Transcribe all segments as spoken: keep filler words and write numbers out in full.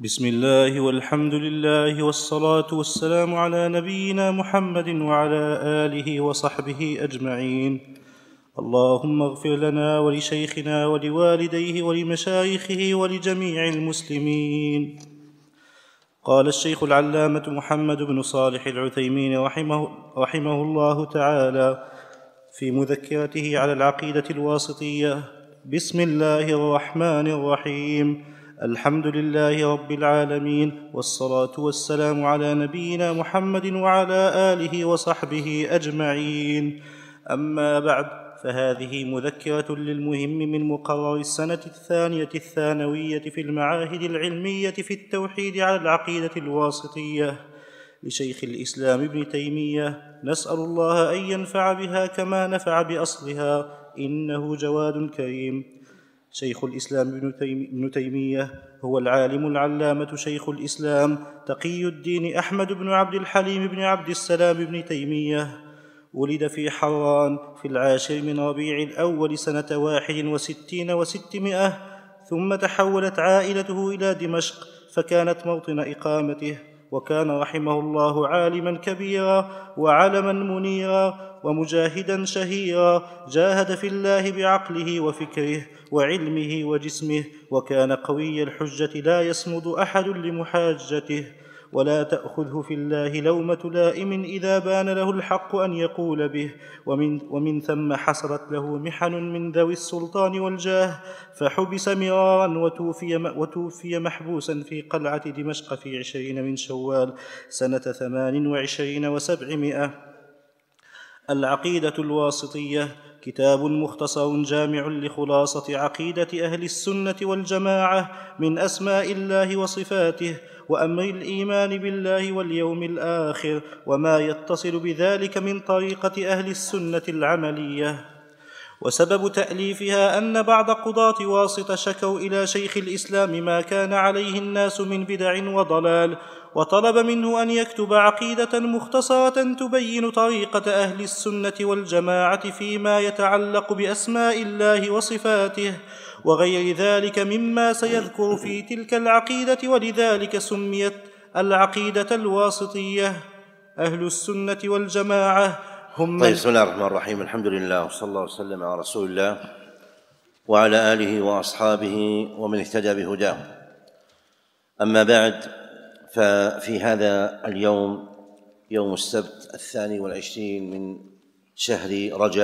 بسم الله والحمد لله والصلاة والسلام على نبينا محمد وعلى آله وصحبه أجمعين. اللهم اغفر لنا ولشيخنا ولوالديه ولمشايخه ولجميع المسلمين. قال الشيخ العلامة محمد بن صالح العثيمين رحمه, رحمه الله تعالى في مذكرته على العقيدة الواسطية: بسم الله الرحمن الرحيم. الحمد لله رب العالمين، والصلاة والسلام على نبينا محمد وعلى آله وصحبه أجمعين. أما بعد، فهذه مذكرة للمهم من مقرر السنة الثانية الثانوية في المعاهد العلمية في التوحيد على العقيدة الواسطية لشيخ الإسلام ابن تيمية، نسأل الله أن ينفع بها كما نفع بأصلها، إنه جواد كريم. شيخ الإسلام ابن تيمية هو العالم العلامة شيخ الإسلام تقي الدين أحمد بن عبد الحليم بن عبد السلام بن تيمية. ولد في حران في العاشر من ربيع الأول سنة واحد وستين وستمائة، ثم تحولت عائلته إلى دمشق فكانت موطن إقامته، وكان رحمه الله عالما كبيرا وعلما منيرا ومجاهدا شهيرا، جاهد في الله بعقله وفكره وعلمه وجسمه، وكان قوي الحجة لا يصمد أحد لمحاجته، ولا تأخذه في الله لومة لائم إذا بان له الحق أن يقول به. ومن, ومن ثم حصلت له محن من ذوي السلطان والجاه، فحبس مرارا وتوفي, وتوفي محبوسا في قلعة دمشق في عشرين من شوال سنة ثمان وعشرين وسبعمائة. العقيدة الواسطية كتاب مختصر جامع لخلاصة عقيدة أهل السنة والجماعة من أسماء الله وصفاته، وأمر الإيمان بالله واليوم الآخر، وما يتصل بذلك من طريقة أهل السنة العملية. وسبب تأليفها أن بعض قضاة واسطة شكوا إلى شيخ الإسلام ما كان عليه الناس من بدع وضلال، وطلب منه أن يكتب عقيدة مختصرة تبين طريقة أهل السنة والجماعة فيما يتعلق بأسماء الله وصفاته وغير ذلك مما سيذكر في تلك العقيدة، ولذلك سميت العقيدة الواسطية. أهل السنة والجماعة هم طيب، بسم الله الرحمن الرحيم. الحمد لله، وصلى الله وسلم على رسول الله وعلى آله وأصحابه ومن اهتدى بهداه. أما بعد، ففي هذا اليوم، يوم السبت الثاني والعشرين من شهر رجب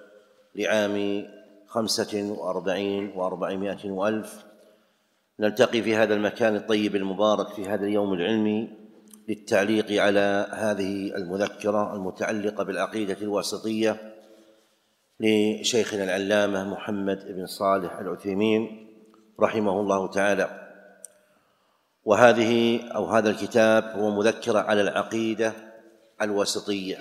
لعام خمسة وأربعين وأربعمائة وألف، نلتقي في هذا المكان الطيب المبارك في هذا اليوم العلمي للتعليق على هذه المذكرة المتعلقة بالعقيدة الواسطية لشيخنا العلامة محمد بن صالح العثيمين رحمه الله تعالى. وهذه أو هذا الكتاب هو مذكرة على العقيدة الواسطية.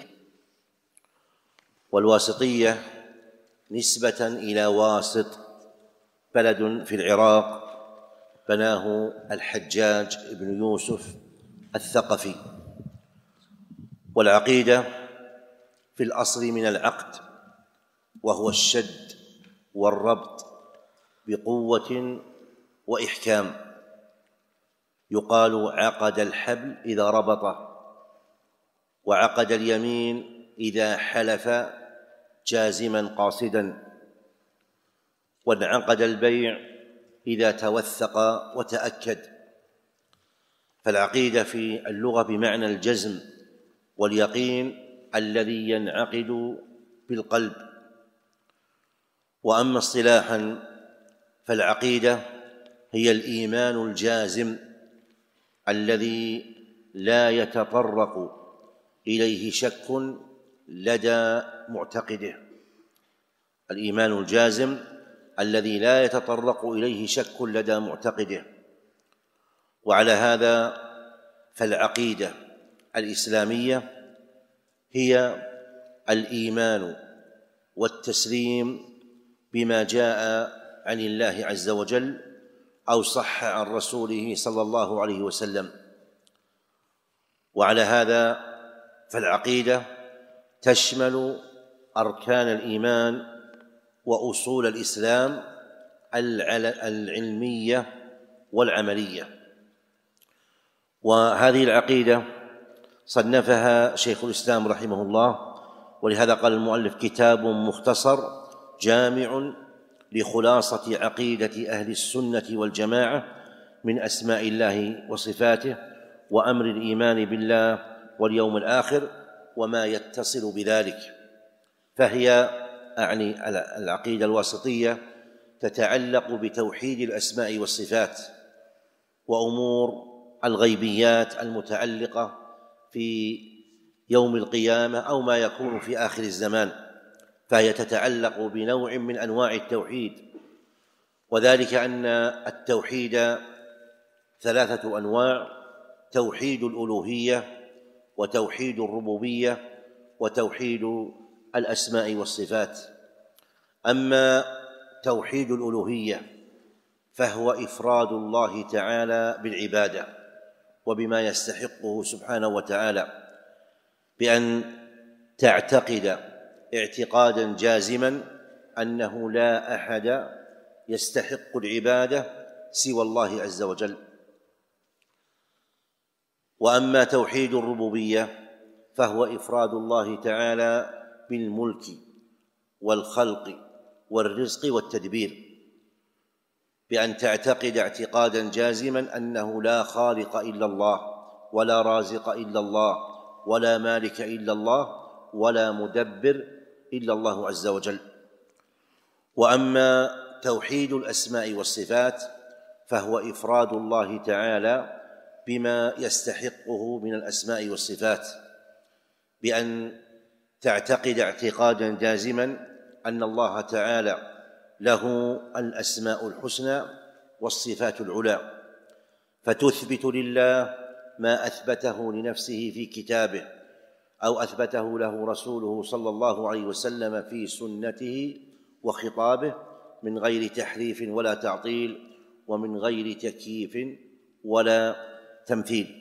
والواسطية نسبة إلى واسط، بلد في العراق بناه الحجاج بن يوسف الثقفي. والعقيدة في الأصل من العقد، وهو الشد والربط بقوة وإحكام. يقال عقد الحبل إذا ربطه، وعقد اليمين إذا حلف جازما قاصدا، وانعقد البيع إذا توثق وتأكد. فالعقيدة في اللغة بمعنى الجزم واليقين الذي ينعقد بالقلب. وأما اصطلاحا فالعقيدة هي الإيمان الجازم الذي لا يتطرق إليه شك لدى معتقده. الإيمان الجازم الذي لا يتطرق إليه شك لدى معتقده. وعلى هذا فالعقيدة الإسلامية هي الإيمان والتسليم بما جاء عن الله عز وجل أو صح عن رسوله صلى الله عليه وسلم. وعلى هذا فالعقيدة تشمل أركان الإيمان وأصول الإسلام العلمية والعملية. وهذه العقيدة صنفها شيخ الإسلام رحمه الله، ولهذا قال المؤلف: كتاب مختصر جامع لخلاصة عقيدة أهل السنة والجماعة من أسماء الله وصفاته وأمر الإيمان بالله واليوم الآخر وما يتصل بذلك. فهي أعني العقيدة الواسطية تتعلق بتوحيد الأسماء والصفات وأمور الغيبيات المتعلقة في يوم القيامة أو ما يكون في آخر الزمان، فهي تتعلق بنوع من أنواع التوحيد، وذلك أن التوحيد ثلاثة أنواع: توحيد الألوهية، وتوحيد الربوبية، وتوحيد الأسماء والصفات. أما توحيد الألوهية فهو إفراد الله تعالى بالعبادة وبما يستحقه سبحانه وتعالى، بأن تعتقد اعتقادا جازما أنه لا أحد يستحق العبادة سوى الله عز وجل. وأما توحيد الربوبية فهو إفراد الله تعالى بالملك والخلق والرزق والتدبير، بأن تعتقد اعتقادا جازما أنه لا خالق إلا الله، ولا رازق إلا الله، ولا مالك إلا الله، ولا مدبر إلا الله عز وجل. وأما توحيد الأسماء والصفات فهو إفراد الله تعالى بما يستحقه من الأسماء والصفات، بأن تعتقد اعتقادا جازما أن الله تعالى له الأسماء الحسنى والصفات العلى، فتثبت لله ما أثبته لنفسه في كتابه أو أثبته له رسوله صلى الله عليه وسلم في سنته وخطابه، من غير تحريف ولا تعطيل، ومن غير تكييف ولا تمثيل.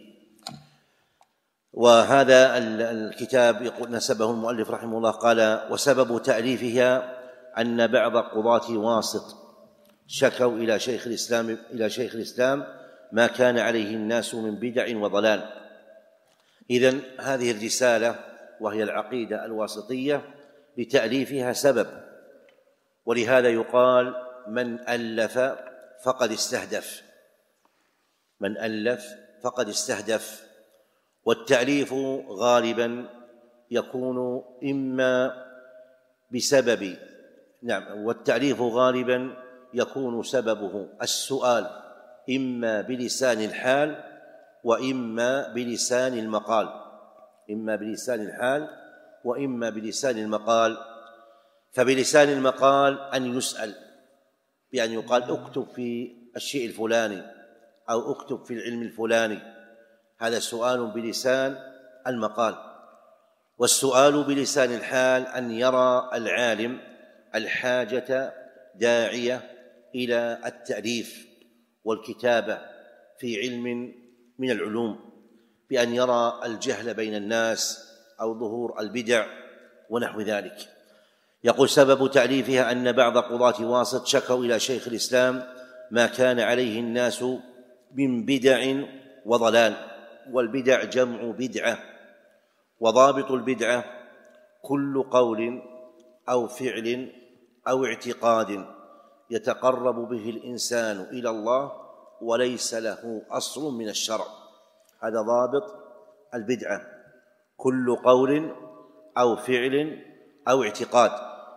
وهذا الكتاب يقول نسبه المؤلف رحمه الله، قال: وسبب تأليفها أن بعض قضاة واسط شكوا إلى شيخ الإسلام إلى شيخ الإسلام ما كان عليه الناس من بدع وضلال. إذن هذه الرسالة وهي العقيدة الواسطية لتأليفها سبب، ولهذا يقال: من ألف فقد استهدف، من ألف فقد استهدف. والتأليف غالبا يكون إما بسبب نعم والتأليف غالبا يكون سببه السؤال، إما بلسان الحال وإما بلسان المقال، إما بلسان الحال وإما بلسان المقال. فبلسان المقال أن يسأل بأن يقال: اكتب في الشيء الفلاني، أو اكتب في العلم الفلاني، هذا سؤال بلسان المقال. والسؤال بلسان الحال أن يرى العالم الحاجة داعية إلى التأليف والكتابة في علم من العلوم، بأن يرى الجهل بين الناس أو ظهور البدع ونحو ذلك. يقول: سبب تأليفها أن بعض قضاة واسط شكوا إلى شيخ الإسلام ما كان عليه الناس من بدع وضلال. والبدع جمع بدعة، وضابط البدعة كل قول أو فعل أو اعتقاد يتقرب به الإنسان إلى الله وليس له أصل من الشرع. هذا ضابط البدعة: كل قول أو فعل أو اعتقاد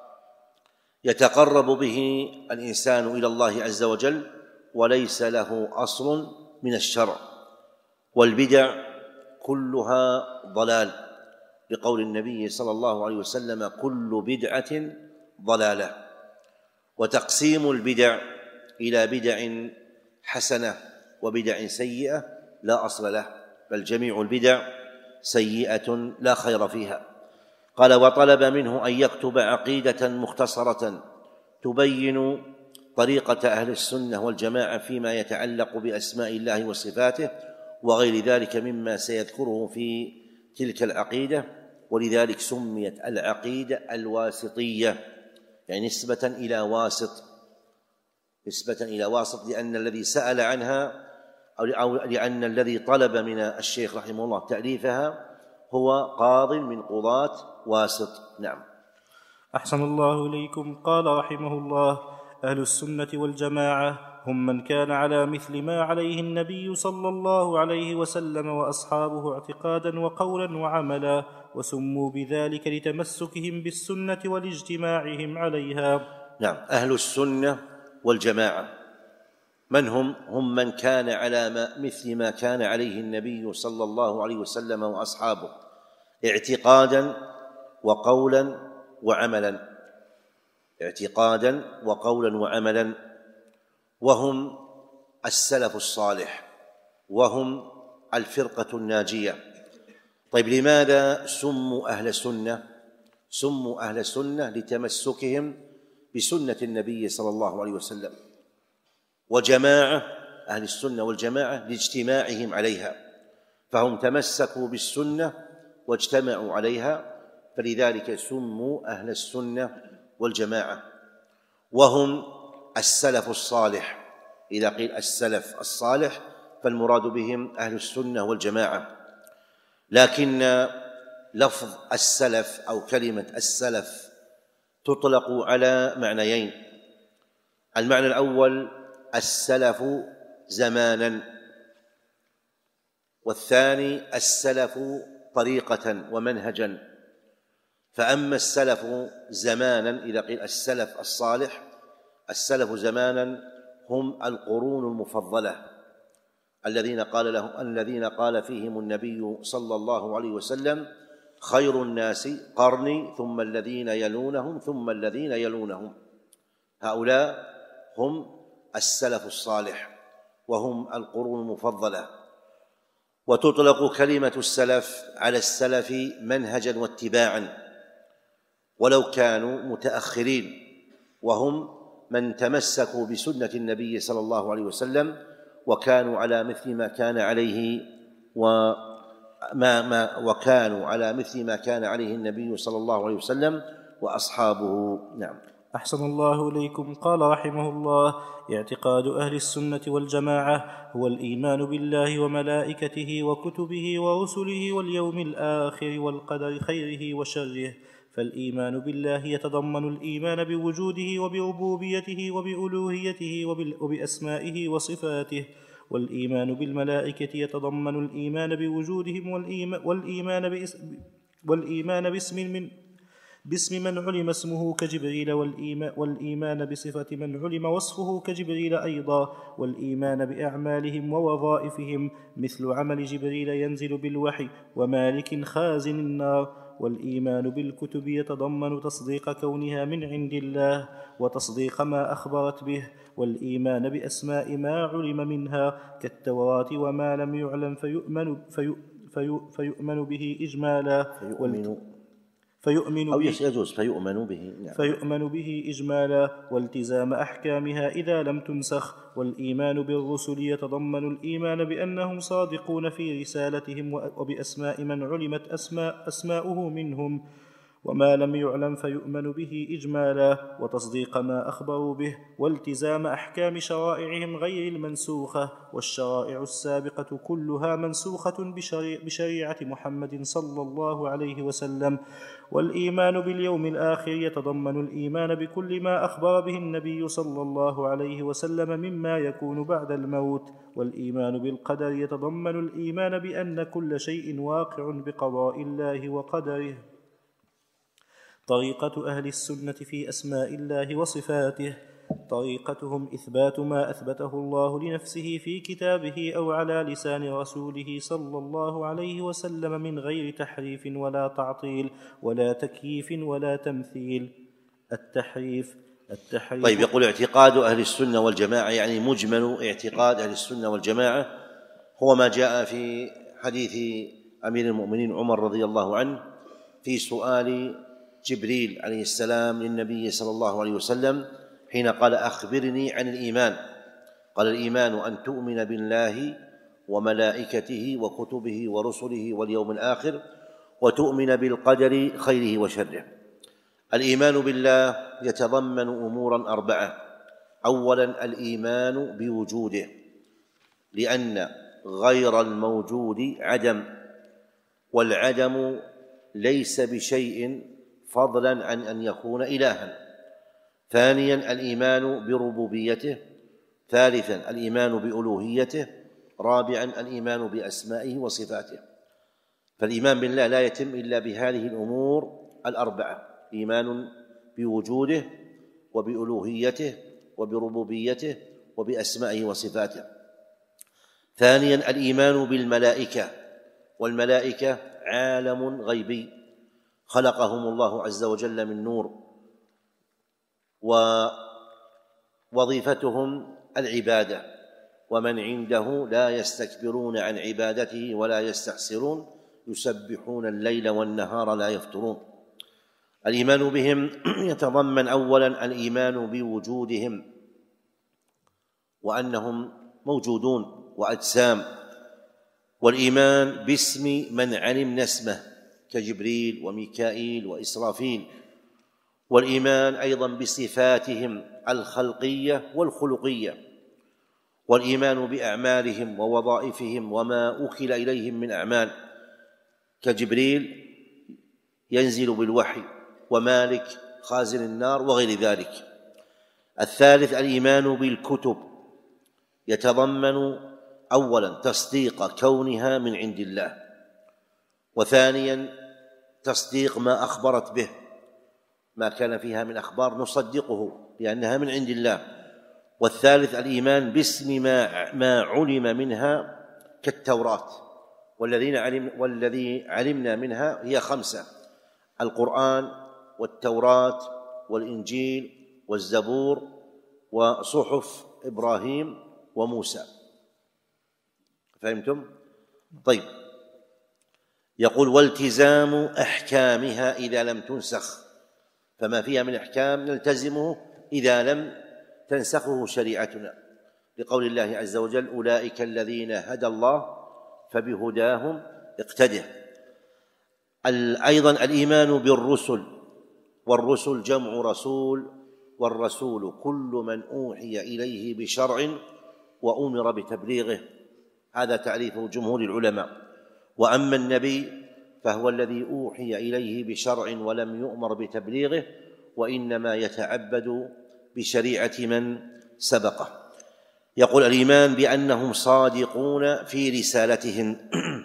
يتقرب به الإنسان إلى الله عز وجل وليس له أصل من الشرع. والبدع كلها ضلال، لقول النبي صلى الله عليه وسلم: كل بدعة ضلالة. وتقسيم البدع إلى بدع حسنة وبدع سيئة لا أصل له، بل جميع البدع سيئة لا خير فيها. قال: وطلب منه أن يكتب عقيدة مختصرة تبين طريقة أهل السنة والجماعة فيما يتعلق بأسماء الله وصفاته وغير ذلك مما سيذكره في تلك العقيدة، ولذلك سميت العقيدة الواسطية، يعني نسبة إلى واسط، نسبة إلى واسط، لأن الذي سأل عنها أو لأن الذي طلب من الشيخ رحمه الله تأليفها هو قاض من قضاة واسط. نعم. أحسن الله إليكم. قال رحمه الله: أهل السنة والجماعة هم من كان على مثل ما عليه النبي صلى الله عليه وسلم وأصحابه اعتقادا وقولا وعملا، وسموا بذلك لتمسكهم بالسنة ولاجتماعهم عليها. نعم. أهل السنة والجماعة من هم؟ هم من كان على ما مثل ما كان عليه النبي صلى الله عليه وسلم وأصحابه اعتقادا وقولا وعملا، اعتقادا وقولا وعملا، وهم السلف الصالح، وهم الفرقة الناجية. طيب، لماذا سموا أهل سنة؟ سموا أهل سنة لتمسكهم بسنة النبي صلى الله عليه وسلم، وجماعة أهل السنة والجماعة لاجتماعهم عليها، فهم تمسكوا بالسنة واجتمعوا عليها، فلذلك سموا أهل السنة والجماعة. وهم السلف الصالح، إذا قيل السلف الصالح فالمراد بهم أهل السنة والجماعة. لكن لفظ السلف أو كلمة السلف تطلق على معنيين: المعنى الأول السلف زمانا، والثاني السلف طريقة ومنهجا. فأما السلف زمانا إذا قيل السلف الصالح، السلف زمانا هم القرون المفضلة الذين قال لهم الذين قال فيهم النبي صلى الله عليه وسلم: خير الناس قرني ثم الذين يلونهم ثم الذين يلونهم. هؤلاء هم السلف الصالح وهم القرون المفضلة. وتطلق كلمة السلف على السلف منهجا واتباعا ولو كانوا متأخرين، وهم من تمسكوا بسنة النبي صلى الله عليه وسلم وكانوا على مثل ما كان عليه وما ما وكانوا على مثل ما كان عليه النبي صلى الله عليه وسلم وأصحابه. نعم. أحسن الله إليكم. قال رحمه الله: اعتقاد أهل السنة والجماعة هو الإيمان بالله وملائكته وكتبه ورسله واليوم الآخر والقدر خيره وشره. فالإيمان بالله يتضمن الإيمان بوجوده وبربوبيته وبألوهيته وبأسمائه وصفاته، والإيمان بالملائكة يتضمن الإيمان بوجودهم والإيمان باسم والإيمان باسم من باسم من علم اسمه كجبريل، والإيمان بصفة من علم وصفه كجبريل أيضا، والإيمان بأعمالهم ووظائفهم مثل عمل جبريل ينزل بالوحي ومالك خازن النار. والإيمان بالكتب يتضمن تصديق كونها من عند الله وتصديق ما أخبرت به، والإيمان بأسماء ما علم منها كالتوراة وما لم يعلم فيؤمن, في في فيؤمن به إجمالا فيؤمن فيؤمن أو به يجوز فيؤمن به نعم. فيؤمن به إجمالا، والتزام أحكامها إذا لم تنسخ. والإيمان بالرسل يتضمن الإيمان بأنهم صادقون في رسالتهم وبأسماء من علمت أسماء أسماؤه منهم، وما لم يعلم فيؤمن به إجمالا، وتصديق ما أخبروا به، والتزام أحكام شرائعهم غير المنسوخة. والشرائع السابقة كلها منسوخة بشريعة محمد صلى الله عليه وسلم. والإيمان باليوم الآخر يتضمن الإيمان بكل ما أخبر به النبي صلى الله عليه وسلم مما يكون بعد الموت. والإيمان بالقدر يتضمن الإيمان بأن كل شيء واقع بقضاء الله وقدره. طريقة أهل السنة في أسماء الله وصفاته: طريقتهم إثبات ما أثبته الله لنفسه في كتابه أو على لسان رسوله صلى الله عليه وسلم من غير تحريف ولا تعطيل ولا تكييف ولا تمثيل. التحريف التحريف طيب، يقول اعتقاد أهل السنة والجماعة يعني مجمل اعتقاد أهل السنة والجماعة هو ما جاء في حديث أمير المؤمنين عمر رضي الله عنه في سؤال جبريل عليه السلام للنبي صلى الله عليه وسلم حين قال: أخبرني عن الإيمان. قال: الإيمان أن تؤمن بالله وملائكته وكتبه ورسله واليوم الآخر وتؤمن بالقدر خيره وشره. الإيمان بالله يتضمن أمورا أربعة: أولا الإيمان بوجوده، لأن غير الموجود عدم، والعدم ليس بشيء فضلا عن أن يكون إلها. ثانيا الإيمان بربوبيته. ثالثا الإيمان بألوهيته. رابعا الإيمان بأسمائه وصفاته. فالإيمان بالله لا يتم إلا بهذه الأمور الأربعة: إيمان بوجوده وبألوهيته وبربوبيته وبأسمائه وصفاته. ثانيا الإيمان بالملائكة، والملائكة عالم غيبي خلقهم الله عز وجل من نور، ووظيفتهم العبادة، ومن عنده لا يستكبرون عن عبادته ولا يستحسرون يسبحون الليل والنهار لا يفترون. الإيمان بهم يتضمن أولا الإيمان بوجودهم، وأنهم موجودون وأجسام، والإيمان باسم من علمنا اسمه كجبريل وميكائيل وإسرافيل، والإيمان أيضا بصفاتهم الخلقية والخلقية، والإيمان بأعمالهم ووظائفهم وما أوكل إليهم من أعمال كجبريل ينزل بالوحي، ومالك خازن النار وغير ذلك. الثالث الإيمان بالكتب، يتضمن أولا تصديق كونها من عند الله، وثانيا تصديق ما أخبرت به، ما كان فيها من أخبار نصدقه لأنها من عند الله. والثالث الإيمان باسم ما, ما علم منها كالتوراة، والذين علم والذي علمنا منها هي خمسة: القرآن والتوراة والإنجيل والزبور وصحف إبراهيم وموسى. فهمتم؟ طيب، يقول: والتزام أحكامها إذا لم تنسخ، فما فيها من أحكام نلتزمه إذا لم تنسخه شريعتنا، لقول الله عز وجل: أولئك الذين هدى الله فبهداهم اقتده. أيضا الإيمان بالرسل، والرسل جمع رسول، والرسول كل من أوحي إليه بشرع وأمر بتبليغه، هذا تعريف جمهور العلماء. وأما النبي فهو الذي أوحي إليه بشرع ولم يؤمر بتبليغه، وإنما يتعبد بشريعة من سبقه. يقول: الإيمان بأنهم صادقون في رسالتهم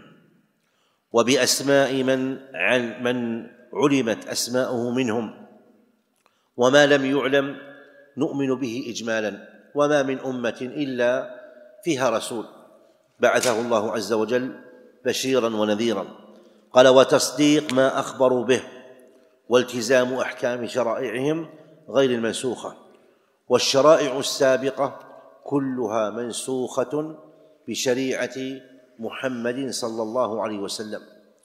وبأسماء من من علمت أسماؤه منهم، وما لم يعلم نؤمن به إجمالا، وما من أمة إلا فيها رسول بعثه الله عز وجل بشيرا ونذيرا. قال: وتصديق ما أخبروا به، والتزام أحكام شرائعهم غير المنسوخة، والشرائع السابقة كلها منسوخة بشريعة محمد صلى الله عليه وسلم،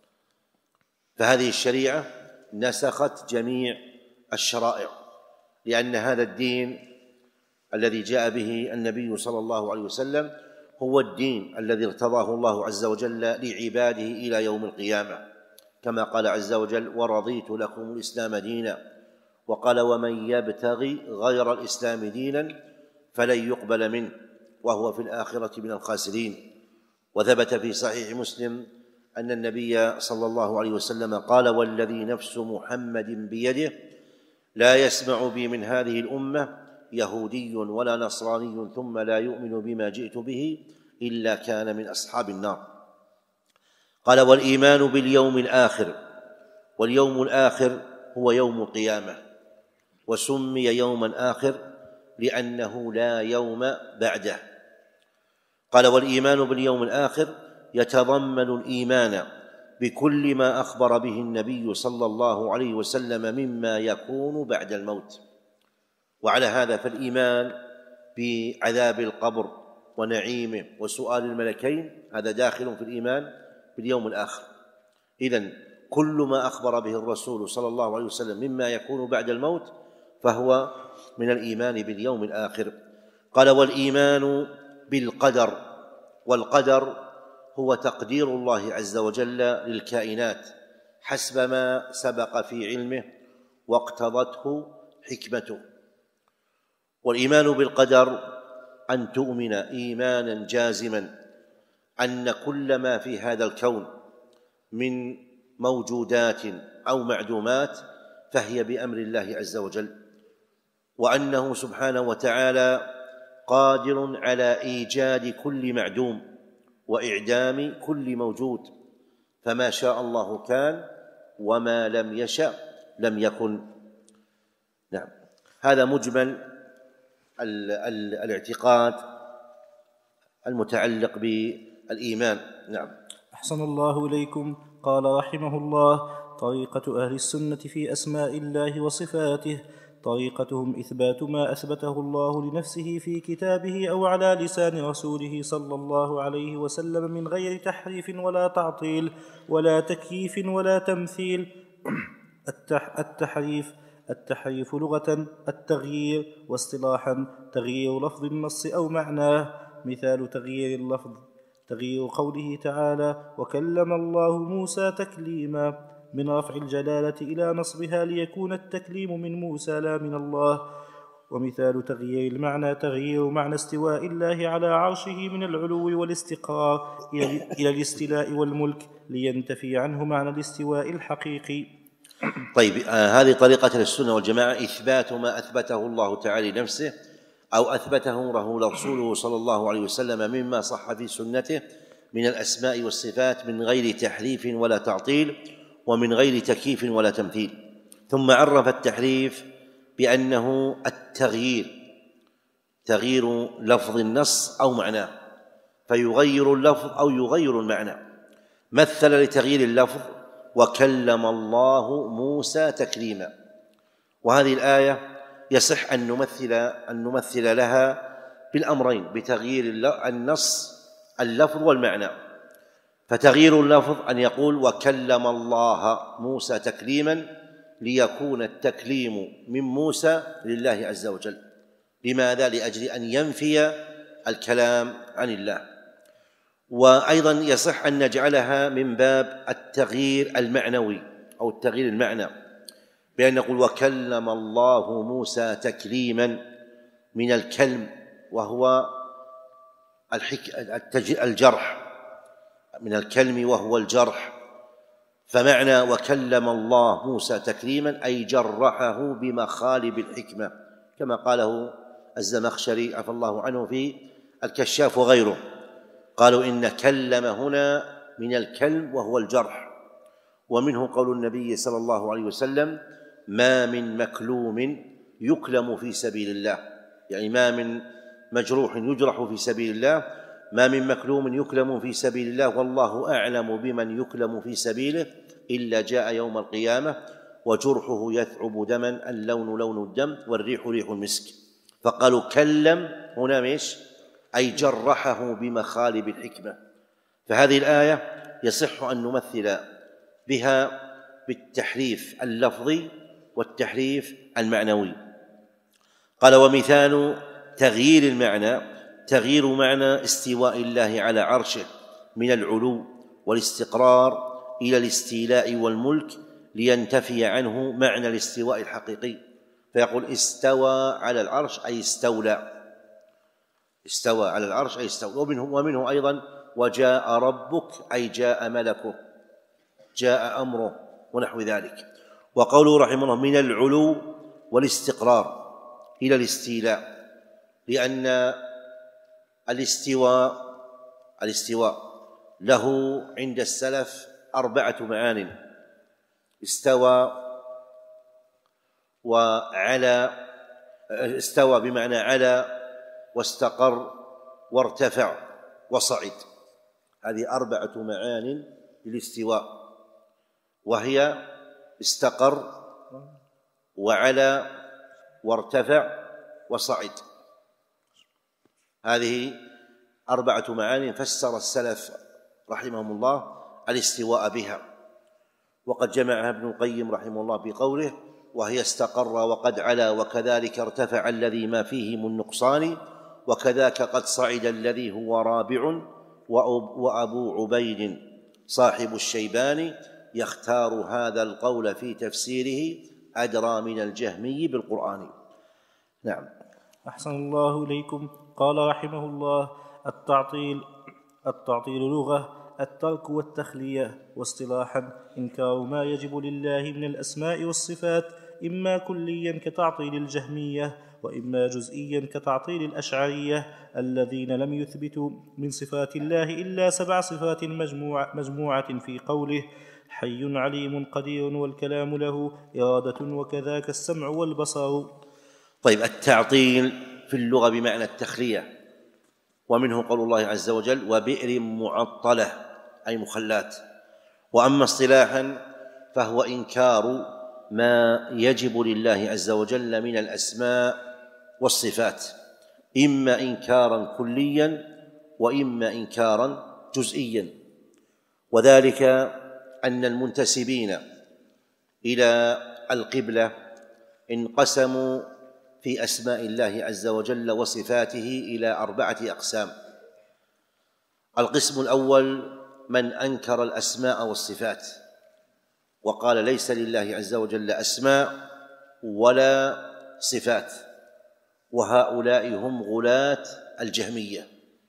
فهذه الشريعة نسخت جميع الشرائع، لأن هذا الدين الذي جاء به النبي صلى الله عليه وسلم هو الدين الذي ارتضاه الله عز وجل لعباده إلى يوم القيامة، كما قال عز وجل: ورضيت لكم الإسلام دينا. وقال: ومن يبتغي غير الإسلام دينا فلن يقبل منه وهو في الآخرة من الخاسرين. وثبت في صحيح مسلم أن النبي صلى الله عليه وسلم قال: والذي نفس محمد بيده لا يسمع بي من هذه الأمة يهودي ولا نصراني ثم لا يؤمن بما جئت به إلا كان من أصحاب النار. قال: والإيمان باليوم الآخر، واليوم الآخر هو يوم القيامة، وسمي يوما آخر لأنه لا يوم بعده. قال: والإيمان باليوم الآخر يتضمن الإيمان بكل ما أخبر به النبي صلى الله عليه وسلم مما يكون بعد الموت. وعلى هذا فالإيمان بعذاب القبر ونعيمه وسؤال الملكين هذا داخل في الإيمان باليوم الآخر. إذن كل ما أخبر به الرسول صلى الله عليه وسلم مما يكون بعد الموت فهو من الإيمان باليوم الآخر. قال: والإيمان بالقدر، والقدر هو تقدير الله عز وجل للكائنات حسب ما سبق في علمه واقتضته حكمته. والإيمان بالقدر أن تؤمن إيمانا جازما أن كل ما في هذا الكون من موجودات أو معدومات فهي بأمر الله عز وجل، وأنه سبحانه وتعالى قادر على إيجاد كل معدوم وإعدام كل موجود، فما شاء الله كان وما لم يشأ لم يكن. نعم، هذا مجمل ال ال الاعتقاد المتعلق بالإيمان. نعم. أحسن الله إليكم. قال رحمه الله: طريقة أهل السنة في أسماء الله وصفاته: طريقتهم إثبات ما أثبته الله لنفسه في كتابه أو على لسان رسوله صلى الله عليه وسلم من غير تحريف ولا تعطيل ولا تكييف ولا تمثيل. التحريف التحريف لغة التغيير، واصطلاحا تغيير لفظ النص أو معناه. مثال تغيير اللفظ تغيير قوله تعالى: وكلم الله موسى تكليما، من رفع الجلالة إلى نصبها ليكون التكليم من موسى لا من الله. ومثال تغيير المعنى تغيير معنى استواء الله على عرشه من العلو والاستقرار إلى الاستيلاء والملك، لينتفي عنه معنى الاستواء الحقيقي. طيب، آه هذه طريقة السنة والجماعة: إثبات ما أثبته الله تعالى لنفسه أو أثبته رسوله صلى الله عليه وسلم مما صح في سنته من الأسماء والصفات من غير تحريف ولا تعطيل ومن غير تكييف ولا تمثيل. ثم عرف التحريف بأنه التغيير، تغيير لفظ النص أو معناه، فيغير اللفظ أو يغير المعنى. مثل لتغيير اللفظ: وكلم الله موسى تكليما. وهذه الآية يصح أن نمثل أن نمثل لها بالأمرين، بتغيير النص اللفظ والمعنى. فتغيير اللفظ أن يقول: وكلم الله موسى تكليما، ليكون التكليم من موسى لله عز وجل. لماذا؟ لأجل أن ينفي الكلام عن الله. وأيضا يصح أن نجعلها من باب التغيير المعنوي أو التغيير المعنى، بأن نقول: وكلم الله موسى تكليما، من الكلم وهو الجرح، من الكلم وهو الجرح. فمعنى وكلم الله موسى تكليما أي جرحه بمخالب الحكمة، كما قاله الزمخشري عفى الله عنه في الكشاف وغيره، قالوا إن كلم هنا من الكلم وهو الجرح. ومنه قول النبي صلى الله عليه وسلم: ما من مكلوم يكلم في سبيل الله، يعني ما من مجروح يجرح في سبيل الله، ما من مكلوم يكلم في سبيل الله والله أعلم بمن يكلم في سبيله إلا جاء يوم القيامة وجرحه يثعب دما، اللون لون الدم والريح ريح المسك. فقالوا كلم هنا مش أي جرحه بمخالب الحكمة. فهذه الآية يصح أن نمثل بها بالتحريف اللفظي والتحريف المعنوي. قال: ومثال تغيير المعنى تغيير معنى استواء الله على عرشه من العلو والاستقرار إلى الاستيلاء والملك، لينتفي عنه معنى الاستواء الحقيقي. فيقول: استوى على العرش أي استولى، استوى على العرش أي استولى. ومنه, ومنه أيضا وجاء ربك أي جاء ملكه، جاء أمره ونحو ذلك. وقوله رحمه الله: من العلو والاستقرار إلى الاستيلاء، لأن الاستواء الاستواء له عند السلف أربعة معان: استوى وعلى، استوى بمعنى على، واستقر وارتفع وصعد. هذه أربعة معان للاستواء، وهي استقر وعلى وارتفع وصعد. هذه أربعة معان فسر السلف رحمهم الله الاستواء بها. وقد جمعها ابن القيم رحمه الله بقوله: وهي استقر وقد علا وكذلك ارتفع الذي ما فيه من نقصان، وكذاك قد صعد الذي هو رابع، وأبو عبيد صاحب الشيباني يختار هذا القول في تفسيره أدرى من الجهمي بالقرآن. نعم. أحسن الله إليكم. قال رحمه الله: التعطيل التعطيل لغة الترك والتخلية، واصطلاحا إنكار ما يجب لله من الأسماء والصفات، إما كليا كتعطيل الجهمية، وإما جزئيا كتعطيل الأشعرية الذين لم يثبتوا من صفات الله إلا سبع صفات مجموعة, مجموعة في قوله: حي عليم قدير، والكلام له إرادة، وكذاك السمع والبصر. طيب، التعطيل في اللغة بمعنى التخلية، ومنه قول الله عز وجل: وبئر معطلة، أي مخلات. وأما اصطلاحا فهو إنكار ما يجب لله عز وجل من الأسماء والصفات، إما إنكارا كليا وإما إنكارا جزئيا، وذلك أن المنتسبين إلى القبلة انقسموا في أسماء الله عز وجل وصفاته إلى أربعة أقسام. القسم الأول من أنكر الأسماء والصفات وقال: ليس لله عز وجل أسماء ولا صفات، وهؤلاء هم غلاة الجهمية.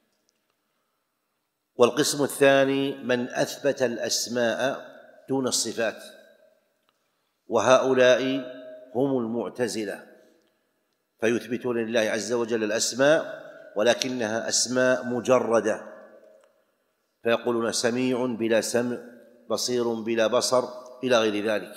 والقسم الثاني من أثبت الأسماء دون الصفات، وهؤلاء هم المعتزلة، فيثبتون لله عز وجل الأسماء ولكنها أسماء مجردة، فيقولون: سميع بلا سمع، بصير بلا بصر، إلى غير ذلك.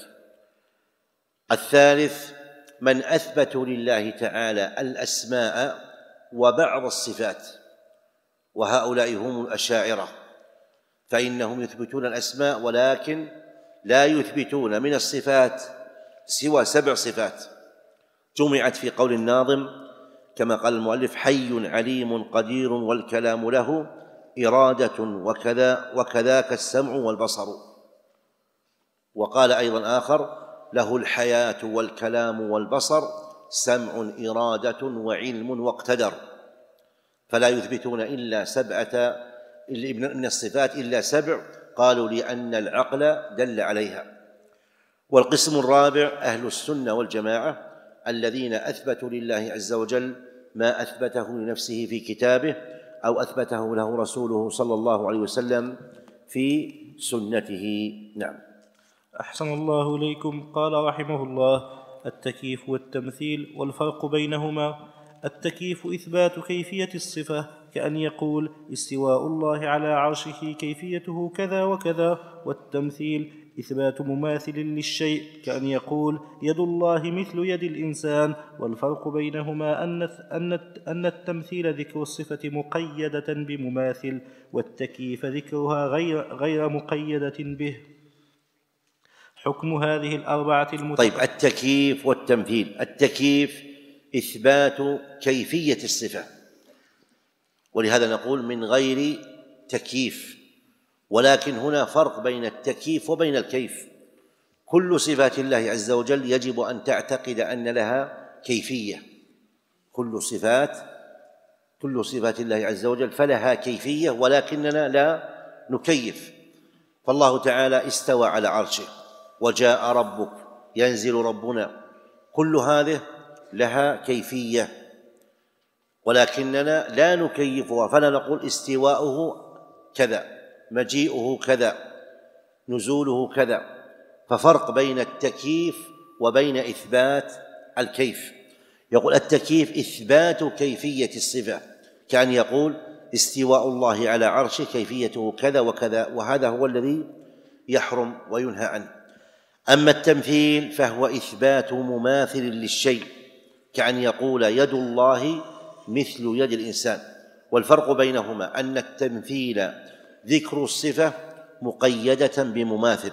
الثالث من أثبتوا لله تعالى الأسماء وبعض الصفات، وهؤلاء هم الأشاعرة، فإنهم يثبتون الأسماء ولكن لا يثبتون من الصفات سوى سبع صفات جمعت في قول الناظم كما قال المؤلف: حي عليم قدير، والكلام له إرادة، وكذا وكذاك السمع والبصر. وقال أيضا آخر: له الحياة والكلام والبصر، سمع إرادة وعلم واقتدر. فلا يثبتون إلا سبعة من الصفات إلا سبع، قالوا لأن العقل دل عليها. والقسم الرابع أهل السنة والجماعة الذين أثبتوا لله عز وجل ما أثبته لنفسه في كتابه أو أثبته له رسوله صلى الله عليه وسلم في سنته. نعم. أحسن الله إليكم. قال رحمه الله: التكييف والتمثيل، والفرق بينهما: التكييف إثبات كيفية الصفة، كأن يقول: استواء الله على عرشه كيفيته كذا وكذا. والتمثيل إثبات مماثل للشيء، كأن يقول: يد الله مثل يد الإنسان. والفرق بينهما أن أن التمثيل ذكر الصفة مقيدة بمماثل، والتكييف ذكرها غير غير مقيدة به. حكم هذه الأربعة المتقدمة. طيب، التكييف والتمثيل. التكييف إثبات كيفية الصفة، ولهذا نقول من غير تكييف، ولكن هنا فرق بين التكييف وبين الكيف. كل صفات الله عز وجل يجب أن تعتقد أن لها كيفية، كل صفات كل صفات الله عز وجل فلها كيفية، ولكننا لا نكيف. فالله تعالى استوى على عرشه، وجاء ربك، ينزل ربنا، كل هذه لها كيفية، ولكننا لا نكيفها، فلا نقول استواؤه كذا، مجيئه كذا، نزوله كذا. ففرق بين التكييف وبين إثبات الكيف. يقول التكييف إثبات كيفية الصفة، كأن يقول: استواء الله على عرشه كيفيته كذا وكذا، وهذا هو الذي يحرم وينهى عنه. أما التمثيل فهو إثبات مماثل للشيء، كأن يقول: يد الله مثل يد الإنسان. والفرق بينهما أن التمثيل ذكر الصفة مقيدة بمماثل،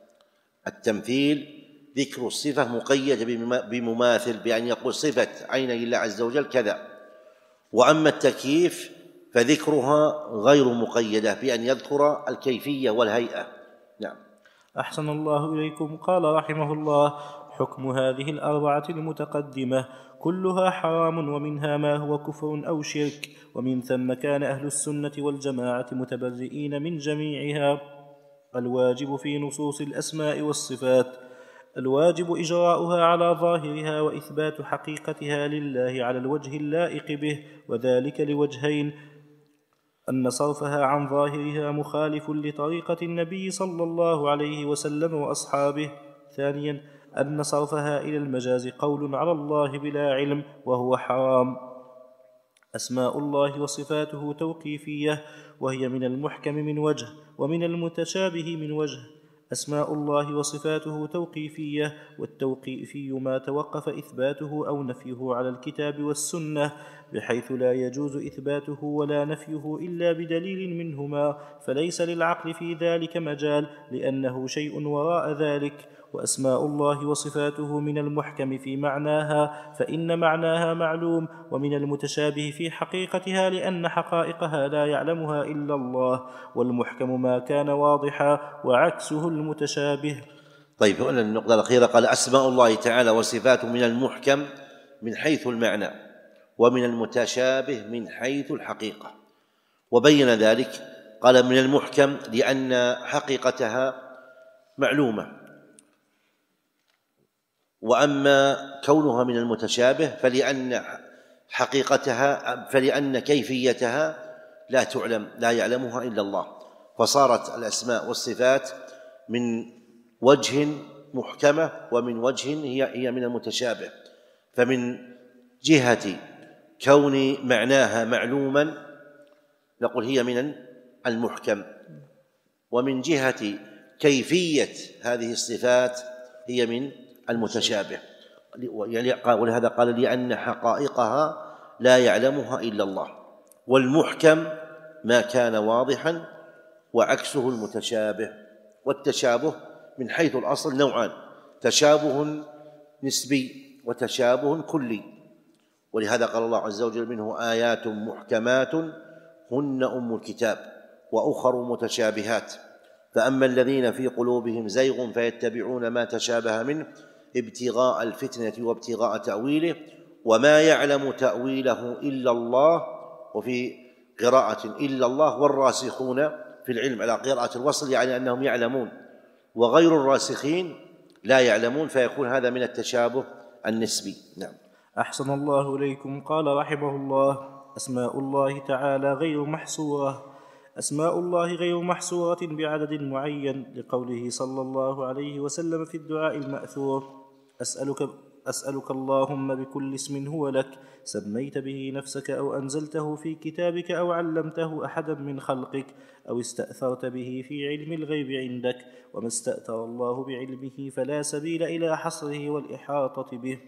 التمثيل ذكر الصفة مقيدة بمماثل، بأن يقول صفة عين الله عز وجل كذا. وأما التكييف فذكرها غير مقيدة، بأن يذكر الكيفية والهيئة. نعم. أحسن الله إليكم. قال رحمه الله: حكم هذه الأربعة المتقدمة كلها حرام، ومنها ما هو كفر أو شرك، ومن ثم كان أهل السنة والجماعة متبرئين من جميعها. الواجب في نصوص الأسماء والصفات الواجب إجراؤها على ظاهرها وإثبات حقيقتها لله على الوجه اللائق به، وذلك لوجهين: أن صرفها عن ظاهرها مخالف لطريقة النبي صلى الله عليه وسلم وأصحابه. ثانيا أن صرفها إلى المجاز قول على الله بلا علم وهو حرام. أسماء الله وصفاته توقيفية، وهي من المحكم من وجه ومن المتشابه من وجه. أسماء الله وصفاته توقيفية، والتوقيفي ما توقف إثباته أو نفيه على الكتاب والسنة، بحيث لا يجوز إثباته ولا نفيه إلا بدليل منهما، فليس للعقل في ذلك مجال لأنه شيء وراء ذلك. وأسماء الله وصفاته من المحكم في معناها، فإن معناها معلوم، ومن المتشابه في حقيقتها، لأن حقائقها لا يعلمها إلا الله، والمحكم ما كان واضحا وعكسه المتشابه. طيب، هنا النقطة الأخيرة قال: أسماء الله تعالى وصفاته من المحكم من حيث المعنى، ومن المتشابه من حيث الحقيقة. وبين ذلك قال: من المحكم لأن حقيقتها معلومة، وأما كونها من المتشابه فلأن حقيقتها فلأن كيفيتها لا تعلم لا يعلمها إلا الله، فصارت الأسماء والصفات من وجه محكمة ومن وجه هي هي من المتشابه. فمن جهة كون معناها معلوما نقول هي من المحكم، ومن جهة كيفية هذه الصفات هي من المتشابه. ولهذا قال: لأن حقائقها لا يعلمها إلا الله، والمحكم ما كان واضحا وعكسه المتشابه. والتشابه من حيث الأصل نوعان: تشابه نسبي وتشابه كلي. ولهذا قال الله عز وجل: منه آيات محكمات هن أم الكتاب وأخر متشابهات، فأما الذين في قلوبهم زيغ فيتبعون ما تشابه منه ابتغاء الفتنة وابتغاء تأويله وما يعلم تأويله إلا الله، وفي قراءة إلا الله والراسخون في العلم على قراءة الوصل، يعني أنهم يعلمون، وغير الراسخين لا يعلمون، فيكون هذا من التشابه النسبي. نعم. أحسن الله إليكم. قال رحمه الله: أسماء الله تعالى غير محصورة. أسماء الله غير محصورة بعدد معين، لقوله صلى الله عليه وسلم في الدعاء المأثور: أسألك, أسألك اللهم بكل اسم هو لك سميت به نفسك أو أنزلته في كتابك أو علمته أحدا من خلقك أو استأثرت به في علم الغيب عندك، وما استأثر الله بعلمه فلا سبيل إلى حصره والإحاطة به.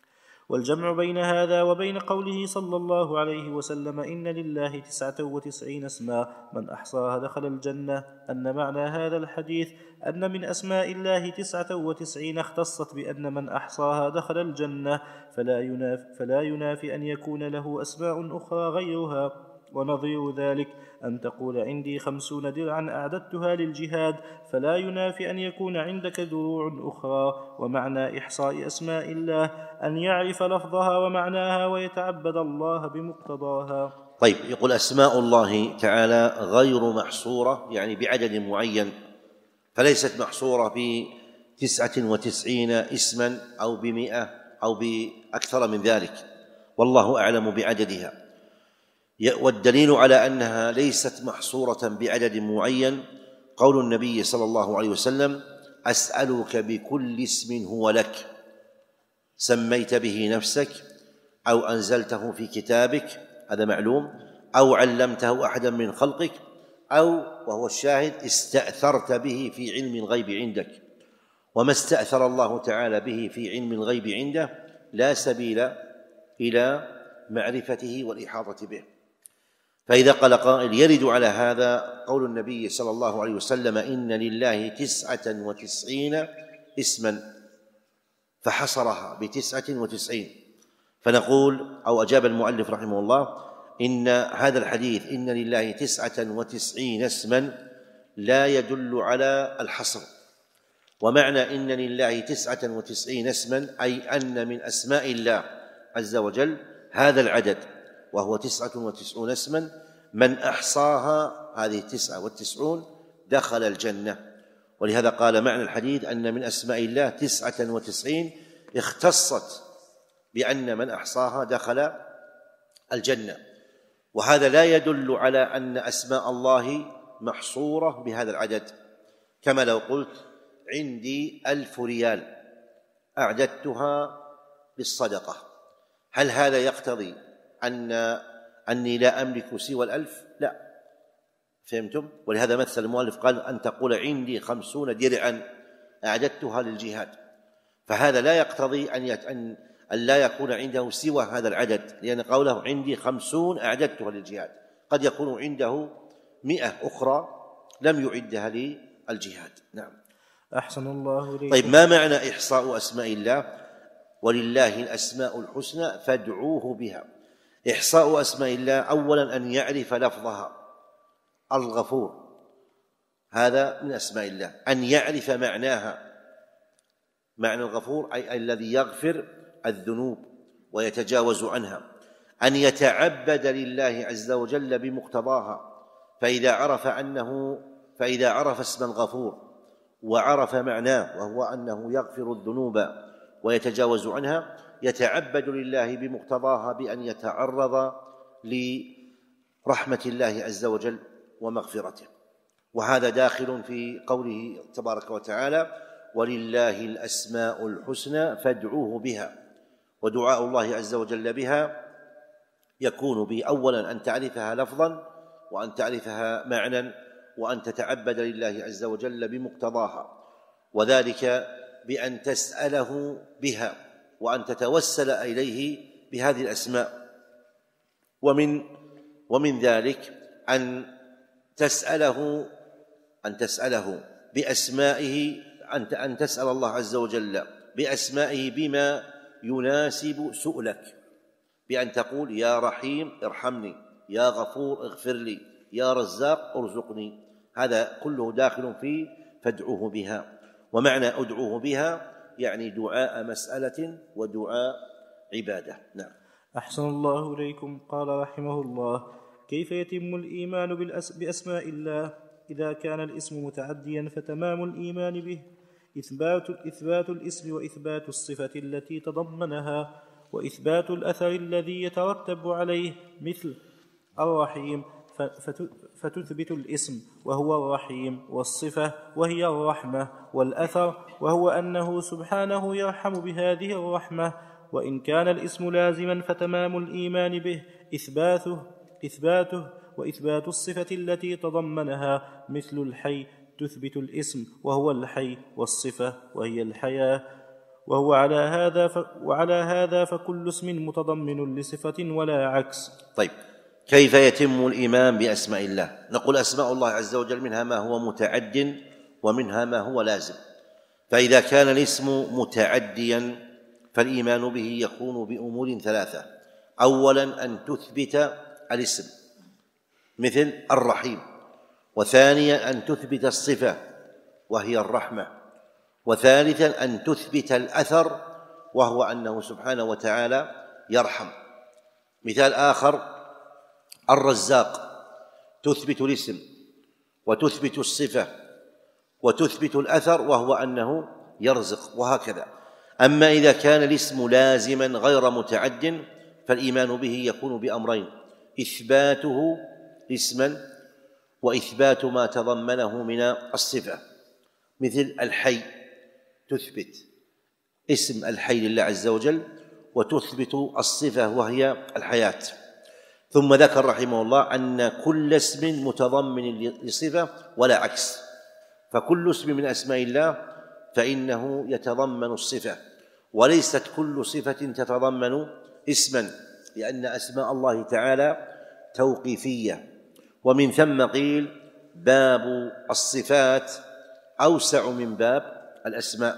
والجمع بين هذا وبين قوله صلى الله عليه وسلم: إن لله تسعة وتسعين اسما من أحصاها دخل الجنة، أن معنى هذا الحديث أن من أسماء الله تسعة وتسعين اختصت بأن من أحصاها دخل الجنة، فلا ينافي, فلا ينافي أن يكون له أسماء أخرى غيرها. ونظير ذلك أن تقول: عندي خمسون درعا أعددتها للجهاد، فلا ينافي أن يكون عندك دروع أخرى. ومعنى إحصاء أسماء الله أن يعرف لفظها ومعناها ويتعبد الله بمقتضاها. طيب، يقول: أسماء الله تعالى غير محصورة، يعني بعدد معين، فليست محصورة بتسعة وتسعين اسما أو بمئة أو بأكثر من ذلك، والله أعلم بعددها. والدليل على أنها ليست محصورة بعدد معين قول النبي صلى الله عليه وسلم: أسألك بكل اسم هو لك سميت به نفسك أو أنزلته في كتابك، هذا معلوم، أو علمته أحدا من خلقك، أو وهو الشاهد استأثرت به في علم الغيب عندك. وما استأثر الله تعالى به في علم الغيب عنده لا سبيل إلى معرفته والإحاطة به. فإذا قال قائل: يرد على هذا قول النبي صلى الله عليه وسلم: إن لله تسعة وتسعين اسما، فحصرها بتسعة وتسعين، فنقول أو أجاب المؤلف رحمه الله: إن هذا الحديث إن لله تسعة وتسعين اسما لا يدل على الحصر. ومعنى إن لله تسعة وتسعين اسما أي أن من أسماء الله عز وجل هذا العدد، وهو تسعة وتسعون اسما، من أحصاها هذه التسعة والتسعون دخل الجنة. ولهذا قال معنى الحديث أن من أسماء الله تسعة وتسعين اختصت بأن من أحصاها دخل الجنة، وهذا لا يدل على أن أسماء الله محصورة بهذا العدد، كما لو قلت عندي ألف ريال أعددتها للصدقة، هل هذا يقتضي أن أني لا أملك سوى الألف؟ لا، فهمتم؟ ولهذا مثل المؤلف قال أن تقول عندي خمسون درعا أعددتها للجهاد، فهذا لا يقتضي أن, يت... أن لا يكون عنده سوى هذا العدد، لأن قوله عندي خمسون أعددتها للجهاد قد يكون عنده مئة أخرى لم يعدها للجهاد. نعم. أحسن الله إليكم. طيب، ما معنى إحصاء أسماء الله؟ ولله الأسماء الحسنى فادعوه بها. إحصاء أسماء الله أولا أن يعرف لفظها، الغفور هذا من أسماء الله، أن يعرف معناها، معنى الغفور أي الذي يغفر الذنوب ويتجاوز عنها، أن يتعبد لله عز وجل بمقتضاها، فإذا عرف أنه فإذا عرف اسم الغفور وعرف معناه وهو أنه يغفر الذنوب ويتجاوز عنها، يتعبد لله بمقتضاها بأن يتعرض لرحمة الله عز وجل ومغفرته، وهذا داخل في قوله تبارك وتعالى ولله الأسماء الحسنى فادعوه بها. ودعاء الله عز وجل بها يكون بأولا أن تعرفها لفظا، وأن تعرفها معنى، وأن تتعبد لله عز وجل بمقتضاها، وذلك بأن تسأله بها وأن تتوسل إليه بهذه الأسماء. ومن ومن ذلك أن تسأله أن تسأله بأسمائه، أن تسأل الله عز وجل بأسمائه بما يناسب سؤلك، بأن تقول يا رحيم ارحمني، يا غفور اغفر لي، يا رزاق ارزقني، هذا كله داخل في فادعوه بها. ومعنى ادعوه بها يعني دعاء مسألة ودعاء عبادة. نعم. أحسن الله إليكم. قال رحمه الله كيف يتم الإيمان بالأس... بأسماء الله؟ إذا كان الاسم متعديا فتمام الإيمان به إثبات, إثبات الاسم وإثبات الصفة التي تضمنها، وإثبات الأثر الذي يترتب عليه، مثل الرحيم فتثبت الاسم وهو الرحيم، والصفة وهي الرحمة، والأثر وهو أنه سبحانه يرحم بهذه الرحمة. وإن كان الاسم لازما فتمام الإيمان به إثباته إثباته وإثبات الصفة التي تضمنها، مثل الحي تثبت الاسم وهو الحي، والصفة وهي الحياة. وهو على هذا ف... وعلى هذا فكل اسم متضمن لصفة ولا عكس. طيب، كيف يتم الإيمان بأسماء الله؟ نقول أسماء الله عز وجل منها ما هو متعد ومنها ما هو لازم. فإذا كان الاسم متعديا فالإيمان به يكون بأمور ثلاثة: أولا أن تثبت الاسم مثل الرحيم، وثانيا أن تثبت الصفة وهي الرحمة، وثالثا أن تثبت الأثر وهو أنه سبحانه وتعالى يرحم. مثال آخر الرزاق، تثبت الاسم وتثبت الصفة وتثبت الأثر وهو أنه يرزق، وهكذا. أما إذا كان الاسم لازما غير متعد فالإيمان به يكون بأمرين: إثباته اسما وإثبات ما تضمنه من الصفة، مثل الحي تثبت اسم الحي لله عز وجل وتثبت الصفة وهي الحياة. ثم ذكر رحمه الله أن كل اسم متضمن لصفة ولا عكس، فكل اسم من أسماء الله فإنه يتضمن الصفة، وليست كل صفة تتضمن اسما، لأن أسماء الله تعالى توقيفية. ومن ثم قيل باب الصفات أوسع من باب الأسماء.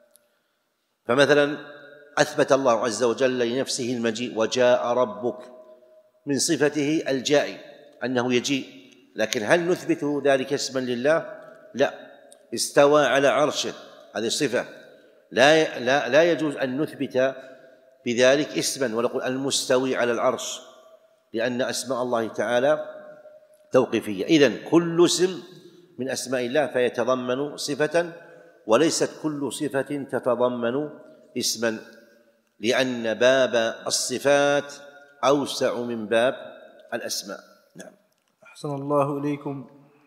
فمثلا أثبت الله عز وجل لنفسه المجيء، وجاء ربك، من صفته الجائي أنه يجيء، لكن هل نثبت ذلك اسما لله؟ لا. استوى على عرشه، هذه صفة، لا, لا, لا يجوز أن نثبت بذلك اسما ونقول المستوي على العرش، لأن أسماء الله تعالى توقيفية. إذن كل اسم من أسماء الله فيتضمن صفة، وليست كل صفة تتضمن اسما، لأن باب الصفات أوسع من باب الأسماء. نعم. أحسن الله إليكم.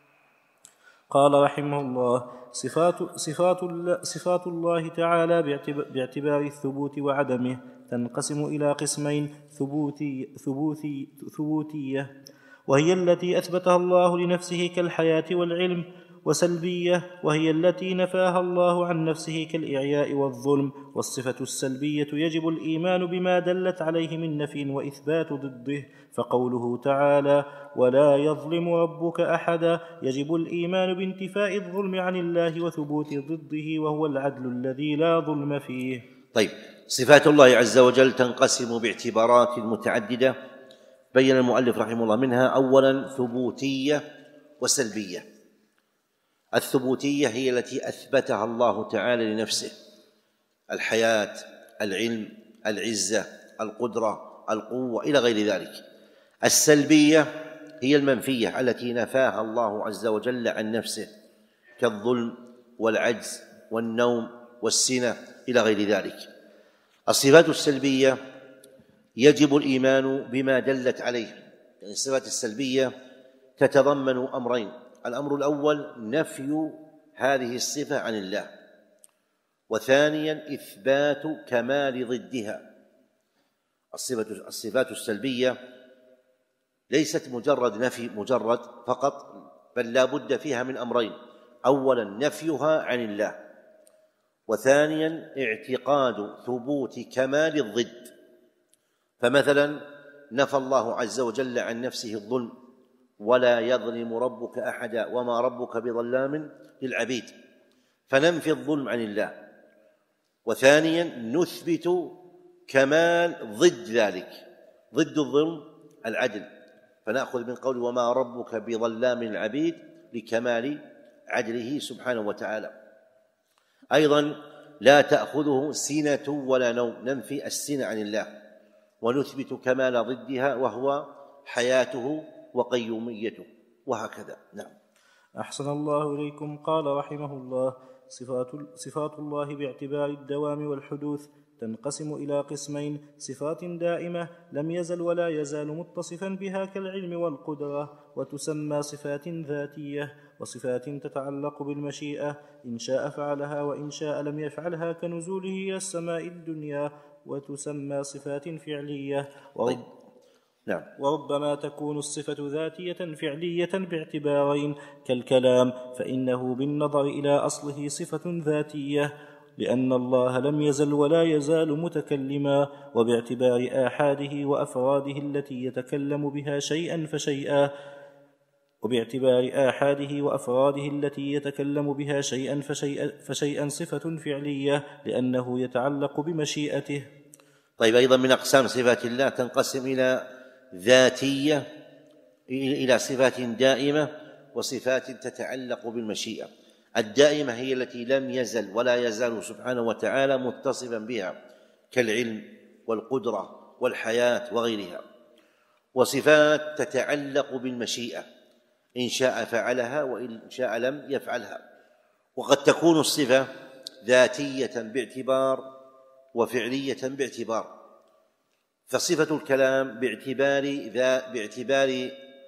قال رحمه الله: صفات, صفات, صفات الله تعالى باعتبار الثبوت وعدمه تنقسم إلى قسمين: ثبوتي ثبوتي ثبوتية وهي التي أثبتها الله لنفسه كالحياة والعلم، وسلبية وهي التي نفاها الله عن نفسه كالإعياء والظلم. والصفة السلبية يجب الإيمان بما دلت عليه من نفي وإثبات ضده، فقوله تعالى: ولا يظلم ربك أحدا، يجب الإيمان بانتفاء الظلم عن الله وثبوت ضده وهو العدل الذي لا ظلم فيه. طيب، صفات الله عز وجل تنقسم باعتبارات متعددة بين المؤلف رحمه الله، منها أولا ثبوتية وسلبية. الثبوتية هي التي أثبتها الله تعالى لنفسه: الحياة، العلم، العزة، القدرة، القوة، إلى غير ذلك. السلبية هي المنفية التي نفاها الله عز وجل عن نفسه، كالظلم والعجز والنوم والسنة إلى غير ذلك. الصفات السلبية يجب الإيمان بما دلت عليه، يعني الصفات السلبية تتضمن أمرين: الأمر الأول نفي هذه الصفة عن الله، وثانيا إثبات كمال ضدها. الصفات السلبية ليست مجرد نفي مجرد فقط، بل لا بد فيها من أمرين: أولا نفيها عن الله، وثانيا اعتقاد ثبوت كمال الضد. فمثلا نفى الله عز وجل عن نفسه الظلم: ولا يظلم ربك أحدا وما ربك بظلام للعبيد، فننفي الظلم عن الله. وثانيا نثبت كمال ضد ذلك، ضد الظلم العدل، فنأخذ من قول وما ربك بظلام للعبيد لكمال عدله سبحانه وتعالى. أيضا لا تأخذه سنة ولا نوم، ننفي السنة عن الله ونثبت كمال ضدها وهو حياته وقيوميته، وهكذا. نعم. أحسن الله إليكم. قال رحمه الله: صفات, صفات الله باعتبار الدوام والحدوث تنقسم إلى قسمين: صفات دائمة لم يزل ولا يزال متصفا بها كالعلم والقدرة، وتسمى صفات ذاتية، وصفات تتعلق بالمشيئة، إن شاء فعلها وإن شاء لم يفعلها كنزوله إلى السماء الدنيا، وتسمى صفات فعلية. طيب. نعم. وربما تكون الصفة ذاتية فعلية باعتبارين: كالكلام، فإنه بالنظر إلى أصله صفة ذاتية لأن الله لم يزل ولا يزال متكلما، وباعتبار آحاده وأفراده التي يتكلم بها شيئا فشيئا وباعتبار آحاده وأفراده التي يتكلم بها شيئا فشيئا, فشيئا صفة فعلية لأنه يتعلق بمشيئته. طيب، أيضا من أقسام صفات الله تنقسم إلى ذاتية، إلى صفات دائمة وصفات تتعلق بالمشيئة. الدائمة هي التي لم يزل ولا يزال سبحانه وتعالى متصفا بها، كالعلم والقدرة والحياة وغيرها. وصفات تتعلق بالمشيئة، إن شاء فعلها وإن شاء لم يفعلها. وقد تكون الصفة ذاتية باعتبار وفعلية باعتبار. فصفة الكلام باعتبار ذا باعتبار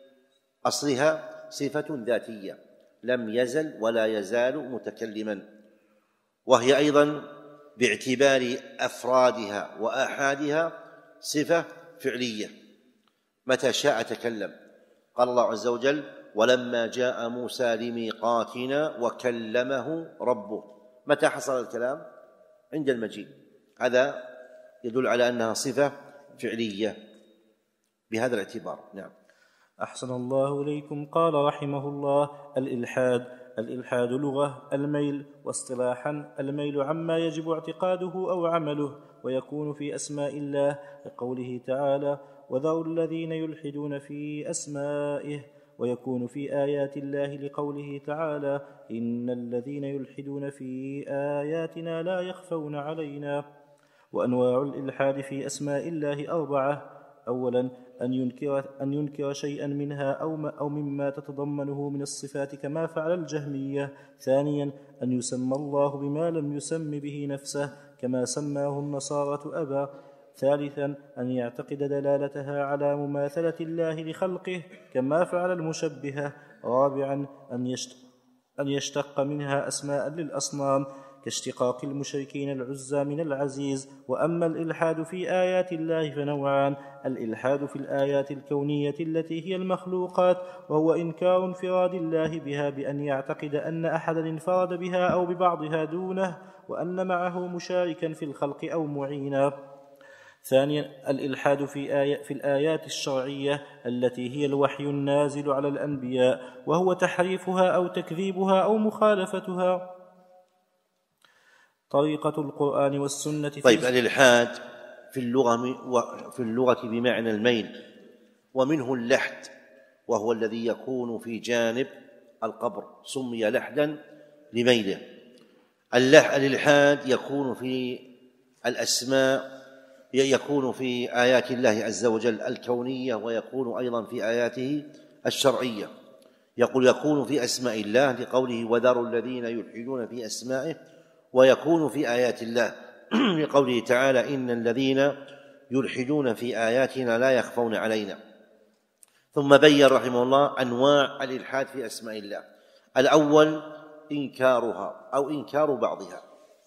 أصلها صفة ذاتية لم يزل ولا يزال متكلما، وهي أيضا باعتبار أفرادها وآحادها صفة فعلية، متى شاء تكلم. قال الله عز وجل: ولما جاء موسى لميقاتنا وكلمه ربه. متى حصل الكلام؟ عند المجيء. هذا يدل على أنها صفة فعلية بهذا الاعتبار. نعم. أحسن الله إليكم. قال رحمه الله: الإلحاد الإلحاد لغة الميل، واصطلاحا الميل عما يجب اعتقاده أو عمله، ويكون في أسماء الله لقوله تعالى: وذروا الذين يلحدون في أسمائه، ويكون في آيات الله لقوله تعالى: إن الذين يلحدون في آياتنا لا يخفون علينا. وأنواع الإلحاد في أسماء الله أربعة: أولا أن ينكر, أن ينكر شيئا منها أو, أو مما تتضمنه من الصفات كما فعل الجهمية. ثانيا أن يسمى الله بما لم يسم به نفسه كما سماه النصارى أبا. ثالثا أن يعتقد دلالتها على مماثلة الله لخلقه كما فعل المشبهة. رابعا أن يشتق منها أسماء للأصنام كاشتقاق المشركين العزى من العزيز. وأما الإلحاد في آيات الله فنوعان: الإلحاد في الآيات الكونية التي هي المخلوقات، وهو إنكار انفراد الله بها بأن يعتقد أن أحدا انفرد بها أو ببعضها دونه وأن معه مشاركا في الخلق أو معينا. ثانيا الإلحاد في, آي... في الآيات الشرعية التي هي الوحي النازل على الأنبياء، وهو تحريفها أو تكذيبها أو مخالفتها. طريقة القرآن والسنة في طيب الإلحاد في اللغة في اللغة بمعنى الميل، ومنه اللحد وهو الذي يكون في جانب القبر، سمي لحدا لميله. الإلحاد يكون في الأسماء، يكون في آيات الله عز وجل الكونية، ويكون أيضا في آياته الشرعية. يقول يكون في أسماء الله لقوله وذروا الذين يلحدون في أسمائه، ويكون في آيات الله لقوله تعالى إن الذين يلحدون في آياتنا لا يخفون علينا. ثم بين رحمه الله أنواع الإلحاد في أسماء الله. الأول إنكارها أو إنكار بعضها،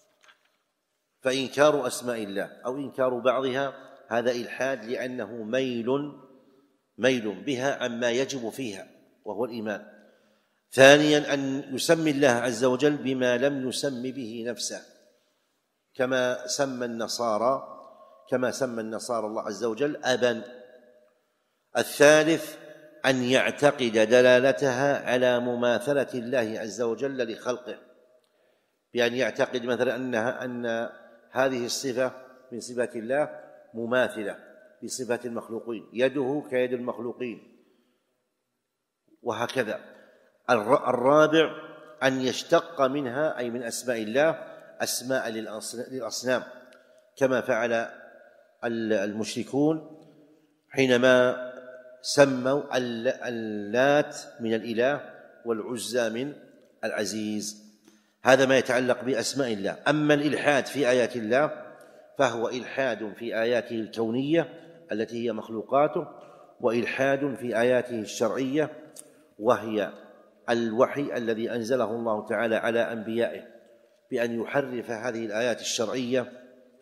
فإنكار أسماء الله أو إنكار بعضها هذا إلحاد لأنه ميل ميل بها عما يجب فيها وهو الإيمان. ثانيا أن يسمي الله عز وجل بما لم يسم به نفسه كما سمى النصارى كما سمى النصارى الله عز وجل أبا. الثالث أن يعتقد دلالتها على مماثلة الله عز وجل لخلقه، بأن يعتقد مثلا أنها أن هذه الصفة من صفات الله مماثلة بصفات المخلوقين، يده كيد المخلوقين وهكذا. الرابع أن يشتق منها أي من أسماء الله أسماء للأصنام كما فعل المشركون حينما سموا اللات من الإله والعزى من العزيز. هذا ما يتعلق بأسماء الله. أما الإلحاد في آيات الله فهو إلحاد في آياته الكونية التي هي مخلوقاته، وإلحاد في آياته الشرعية وهي الوحي الذي أنزله الله تعالى على أنبيائه، بأن يحرف هذه الآيات الشرعية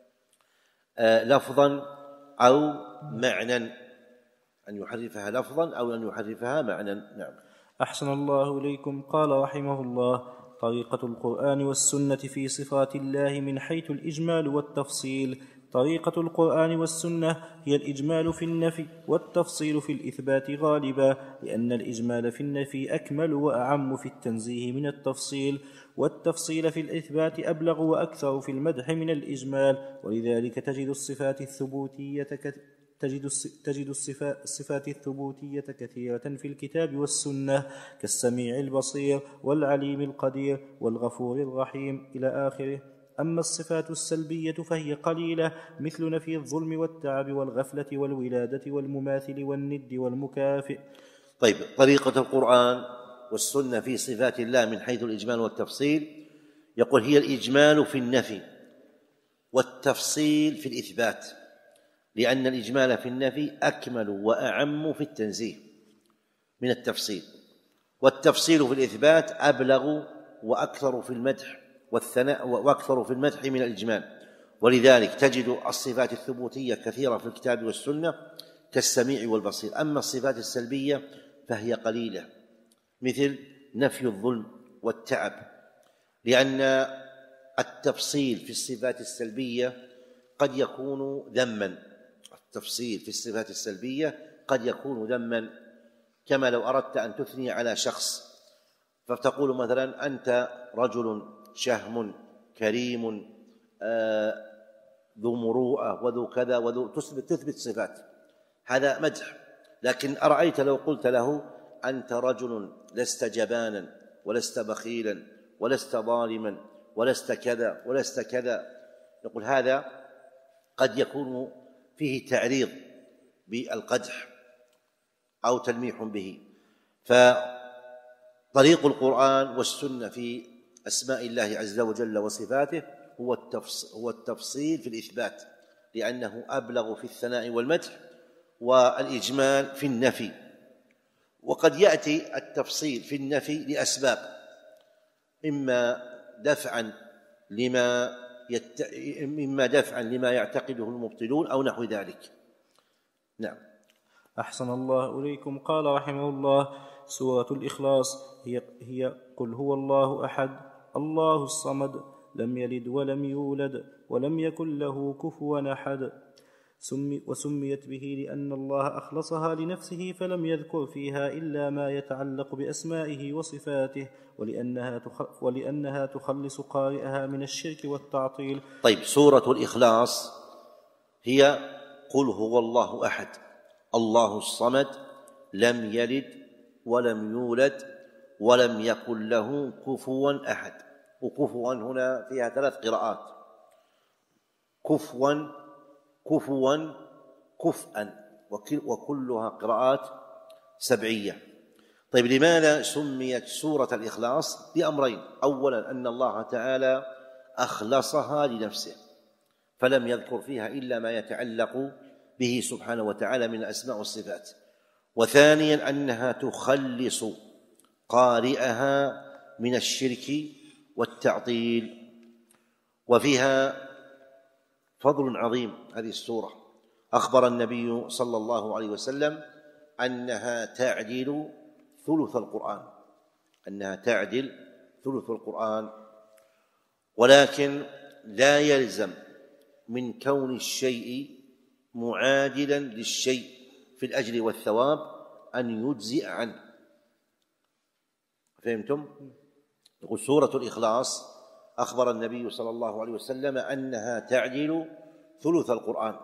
لفظا أو معنى، أن يحرفها لفظا أو أن يحرفها معنى. نعم. أحسن الله إليكم. قال رحمه الله: طريقة القرآن والسنة في صفات الله من حيث الإجمال والتفصيل. طريقة القرآن والسنة هي الإجمال في النفي والتفصيل في الإثبات غالبا، لأن الإجمال في النفي أكمل وأعم في التنزيه من التفصيل، والتفصيل في الإثبات أبلغ وأكثر في المدح من الإجمال. ولذلك تجد الصفات الثبوتية تجد تجد الصفات الثبوتية كثيرة في الكتاب والسنة كالسميع البصير والعليم القدير والغفور الرحيم إلى آخره. أما الصفات السلبية فهي قليلة، مثل نفي الظلم والتعب والغفلة والولادة والمماثل والند والمكافئ. طيب، طريقة القرآن والسنة في صفات الله من حيث الإجمال والتفصيل، يقول هي الإجمال في النفي والتفصيل في الإثبات، لأن الإجمال في النفي أكمل وأعم في التنزيه من التفصيل، والتفصيل في الإثبات أبلغ وأكثر في المدح والثناء وأكثر في المدح من الإجمال. ولذلك تجد الصفات الثبوتية كثيرة في الكتاب والسنة كالسميع والبصير. أما الصفات السلبية فهي قليلة، مثل نفي الظلم والتعب، لأن التفصيل في الصفات السلبية قد يكون ذما. التفصيل في الصفات السلبية قد يكون ذما، كما لو أردت أن تثني على شخص فتقول مثلا أنت رجل شهم كريم آه ذو مروءة وذو كذا وذو، تثبت, تثبت صفات، هذا مدح. لكن أرأيت لو قلت له أنت رجل لست جبانا ولست بخيلا ولست ظالما ولست كذا ولست كذا، يقول هذا قد يكون فيه تعريض بالقدح أو تلميح به. فطريق القرآن والسنة في أسماء الله عز وجل وصفاته هو التفصيل في الإثبات، لأنه أبلغ في الثناء والمدح، والإجمال في النفي. وقد يأتي التفصيل في النفي لأسباب، إما دفعا لما يت... إما دفعا لما يعتقده المبطلون أو نحو ذلك. نعم. أحسن الله إليكم. قال رحمه الله: سورة الإخلاص هي, هي قل هو الله أحد الله الصمد لم يلد ولم يولد ولم يكن له كفوا أحد. وسميت به لأن الله أخلصها لنفسه فلم يذكر فيها إلا ما يتعلق بأسمائه وصفاته، ولأنها, تخ... ولأنها تخلص قارئها من الشرك والتعطيل. طيب، سورة الإخلاص هي قل هو الله أحد الله الصمد لم يلد ولم يولد ولم يكن له كفوا أحد. وكفوا هنا فيها ثلاث قراءات: كفوا كفوا كفءا، وكلها قراءات سبعية. طيب، لماذا سميت سورة الإخلاص؟ لأمرين: أولا أن الله تعالى أخلصها لنفسه فلم يذكر فيها إلا ما يتعلق به سبحانه وتعالى من الأسماء والصفات، وثانيا أنها تخلص قارئها من الشرك والتعطيل. وفيها فضل عظيم هذه السورة. أخبر النبي صلى الله عليه وسلم أنها تعدل ثلث القرآن أنها تعدل ثلث القرآن ولكن لا يلزم من كون الشيء معادلا للشيء في الأجر والثواب أن يجزئ عنه. فهمتم؟ يقول سورة الإخلاص أخبر النبي صلى الله عليه وسلم أنها تعدل ثلث القرآن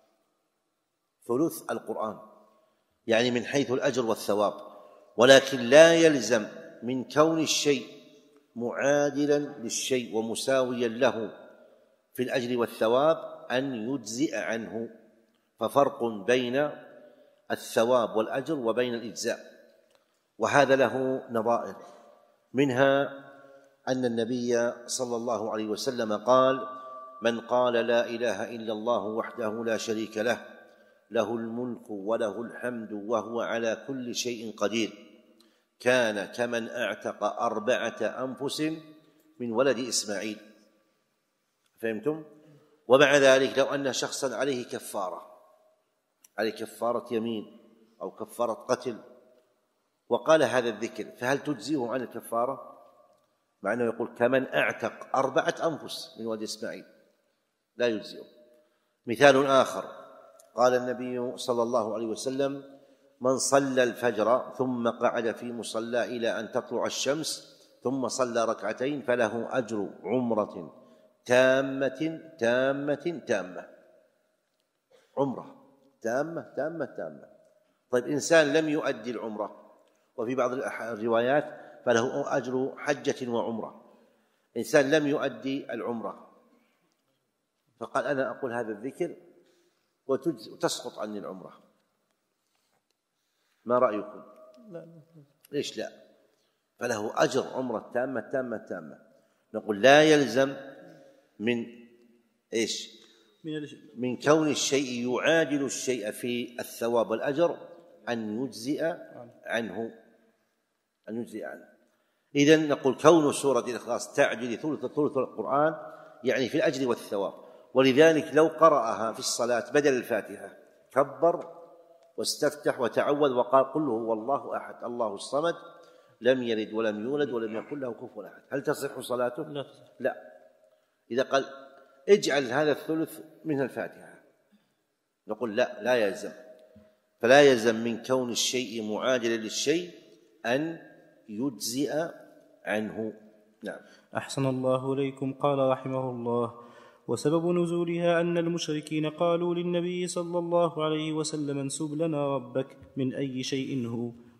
ثلث القرآن يعني من حيث الأجر والثواب، ولكن لا يلزم من كون الشيء معادلا للشيء ومساويا له في الأجر والثواب أن يجزئ عنه. ففرق بين الثواب والأجر وبين الإجزاء، وهذا له نظائر، منها أن النبي صلى الله عليه وسلم قال: من قال لا إله إلا الله وحده لا شريك له له الملك وله الحمد وهو على كل شيء قدير كان كمن اعتق أربعة أنفس من ولد إسماعيل. فهمتم؟ ومع ذلك لو أن شخصا عليه كفارة عليه كفارة يمين أو كفارة قتل وقال هذا الذكر، فهل تجزيه عن الكفارة؟ مع أنه يقول كمن اعتق أربعة أنفس من ولد إسماعيل، لا يجزيه. مثال آخر، قال النبي صلى الله عليه وسلم: من صلى الفجر ثم قعد في مصلى إلى أن تطلع الشمس ثم صلى ركعتين فله أجر عمرة تامة تامة تامة. عمرة تامة تامة تامة. طيب، إنسان لم يؤدي العمرة، وفي بعض الروايات فله أجر حجة وعمرة. إنسان لم يؤدي العمرة فقال: أنا أقول هذا الذكر وتسقط عني العمرة، ما رأيكم؟ لا. ليش لا؟ فله أجر عمرة تامة تامة تامة. نقول لا يلزم من إيش؟ من كون الشيء يعادل الشيء في الثواب والأجر أن يجزئ عنه أن يجزئ عنه. إذن نقول كون سورة الإخلاص تعدل ثلث ثلث القرآن يعني في الأجر والثواب، ولذلك لو قرأها في الصلاة بدل الفاتحة كبر واستفتح وتعوذ وقال: قل هو الله أحد الله الصمد لم يلد ولم يولد ولم يكن له كفوا أحد، هل تصح صلاته؟ لا. لا. إذا قال اجعل هذا الثلث من الفاتحة نقول لا، لا يلزم. فلا يلزم من كون الشيء معادلا للشيء أن يجزئ عنه. نعم. أحسن الله إليكم. قال رحمه الله: وسبب نزولها أن المشركين قالوا للنبي صلى الله عليه وسلم: انسب لنا ربك من أي شيء هو،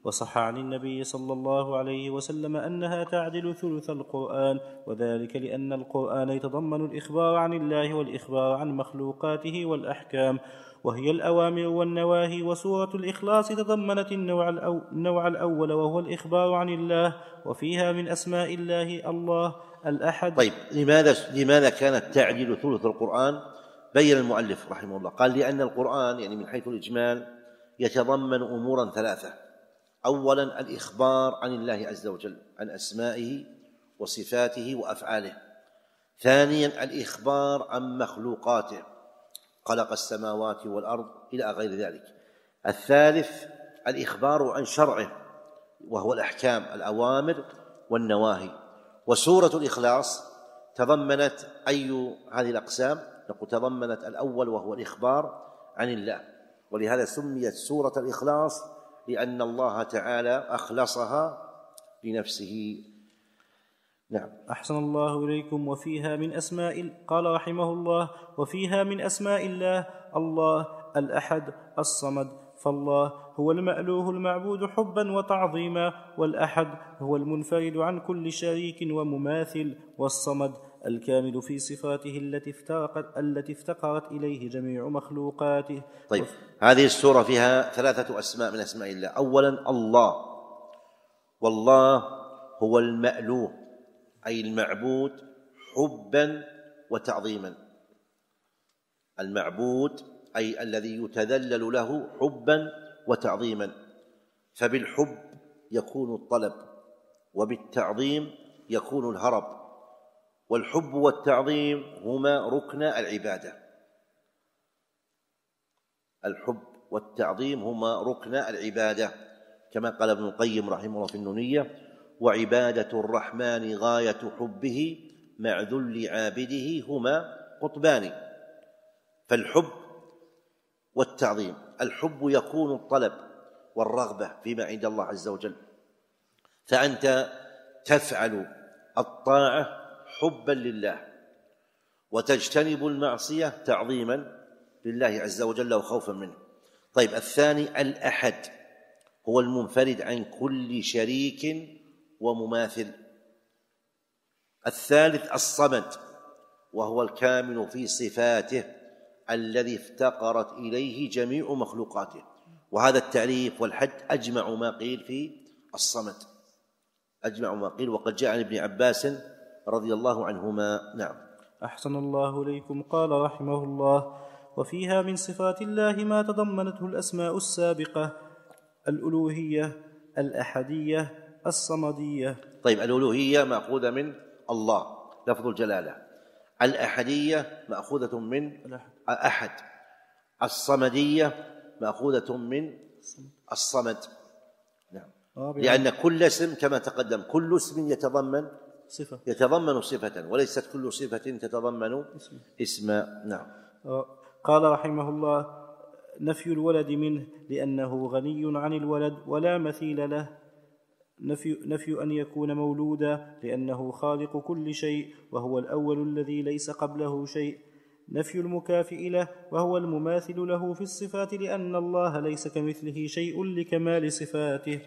وصح عن النبي صلى الله عليه وسلم أنها تعدل ثلث القرآن، وذلك لأن القرآن يتضمن الإخبار عن الله والإخبار عن مخلوقاته والأحكام، وهي الأوامر والنواهي. وسورة الإخلاص تضمنت النوع, الأو النوع الأول وهو الإخبار عن الله، وفيها من أسماء الله الله الأحد. طيب، لماذا لماذا كانت تعدل ثلث القرآن؟ بين المؤلف رحمه الله، قال لأن القرآن يعني من حيث الإجمال يتضمن أمورا ثلاثة. أولا الإخبار عن الله عز وجل، عن أسمائه وصفاته وأفعاله. ثانيا الإخبار عن مخلوقاته، خلق السماوات والأرض إلى غير ذلك. الثالث الإخبار عن شرعه، وهو الأحكام، الأوامر والنواهي. وسورة الإخلاص تضمنت أي هذه الأقسام؟ نقول تضمنت الأول وهو الإخبار عن الله، ولهذا سميت سورة الإخلاص لأن الله تعالى أخلصها لنفسه. نعم. أحسن الله إليكم. وفيها من أسماء، قال رحمه الله: وفيها من أسماء الله الله الأحد الصمد، فالله هو المألوه المعبود حبا وتعظيما، والأحد هو المنفرد عن كل شريك ومماثل، والصمد الكامل في صفاته التي افتقرت, التي افتقرت إليه جميع مخلوقاته. طيب، هذه السورة فيها ثلاثة أسماء من أسماء الله. أولا الله، والله هو المألوه أي المعبود حبا وتعظيما. المعبود أي الذي يتذلل له حبا وتعظيما، فبالحب يكون الطلب، وبالتعظيم يكون الهرب. والحب والتعظيم هما ركن العبادة. الحب والتعظيم هما ركن العبادة، كما قال ابن القيم رحمه الله في النونية: وعبادة الرحمن غاية حبه مع ذل عابده هما قطبان. فالحب والتعظيم، الحب يكون الطلب والرغبة فيما عند الله عز وجل، فأنت تفعل الطاعة حبا لله، وتجتنب المعصية تعظيما لله عز وجل وخوفا منه. طيب، الثاني الأحد، هو المنفرد عن كل شريك ومماثل. الثالث الصمد، وهو الكامل في صفاته الذي افتقرت إليه جميع مخلوقاته. وهذا التعريف والحد أجمع ما قيل في الصمد، أجمع ما قيل، وقد جاء عن ابن عباس رضي الله عنهما. نعم. أحسن الله إليكم. قال رحمه الله: وفيها من صفات الله ما تضمنته الأسماء السابقة: الألوهية، الأحدية، الصمدية. طيب، الألوهية مأخوذة من الله لفظ الجلالة، الأحدية مأخوذة من أحد، الصمدية مأخوذة من الصمد. نعم. لأن كل اسم كما تقدم، كل اسم يتضمن صفة، يتضمن صفة، وليست كل صفة تتضمن اسما. نعم. قال رحمه الله: نفي الولد منه لأنه غني عن الولد ولا مثيل له. نفي, نفي أن يكون مولودا لأنه خالق كل شيء وهو الأول الذي ليس قبله شيء. نفي المكافئ له وهو المماثل له في الصفات لأن الله ليس كمثله شيء لكمال صفاته.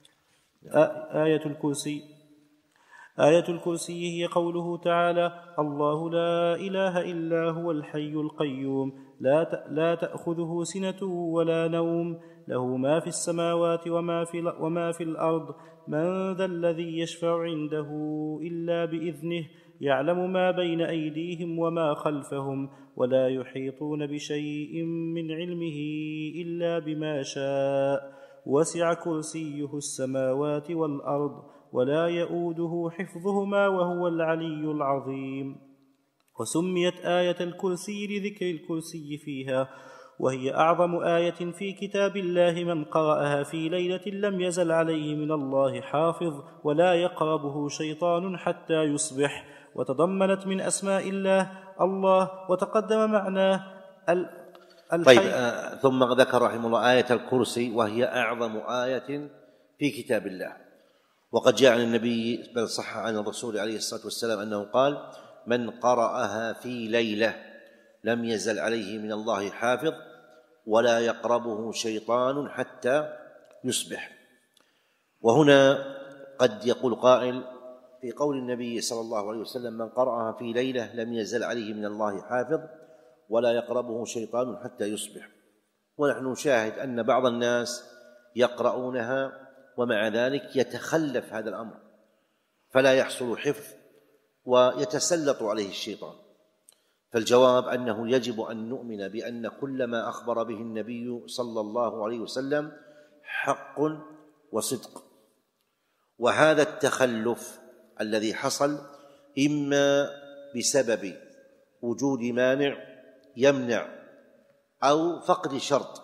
آية الكرسي. آية الكرسي هي قوله تعالى: الله لا إله إلا هو الحي القيوم لا لا تأخذه سنة ولا نوم له ما في السماوات وما في, وما في الأرض من ذا الذي يشفع عنده إلا بإذنه يعلم ما بين أيديهم وما خلفهم ولا يحيطون بشيء من علمه إلا بما شاء وسع كرسيه السماوات والأرض ولا يؤوده حفظهما وهو العلي العظيم. وسميت آية الكرسي لذكر الكرسي فيها، وهي أعظم آية في كتاب الله. من قرأها في ليلة لم يزل عليه من الله حافظ ولا يقربه شيطان حتى يصبح. وتضمنت من أسماء الله الله، وتقدم معناه الحي. طيب، آه ثم ذكر رحمه الله آية الكرسي، وهي أعظم آية في كتاب الله. وقد جاء عن النبي بل صح عن الرسول عليه الصلاة والسلام أنه قال: من قرأها في ليلة لم يزل عليه من الله حافظ ولا يقربه شيطان حتى يصبح. وهنا قد يقول قائل في قول النبي صلى الله عليه وسلم: من قرأها في ليلة لم يزل عليه من الله حافظ ولا يقربه شيطان حتى يصبح. ونحن نشاهد أن بعض الناس يقرؤونها ومع ذلك يتخلف هذا الأمر فلا يحصل حفظ ويتسلط عليه الشيطان. فالجواب أنه يجب أن نؤمن بأن كل ما أخبر به النبي صلى الله عليه وسلم حق وصدق. وهذا التخلف الذي حصل إما بسبب وجود مانع يمنع أو فقد شرط،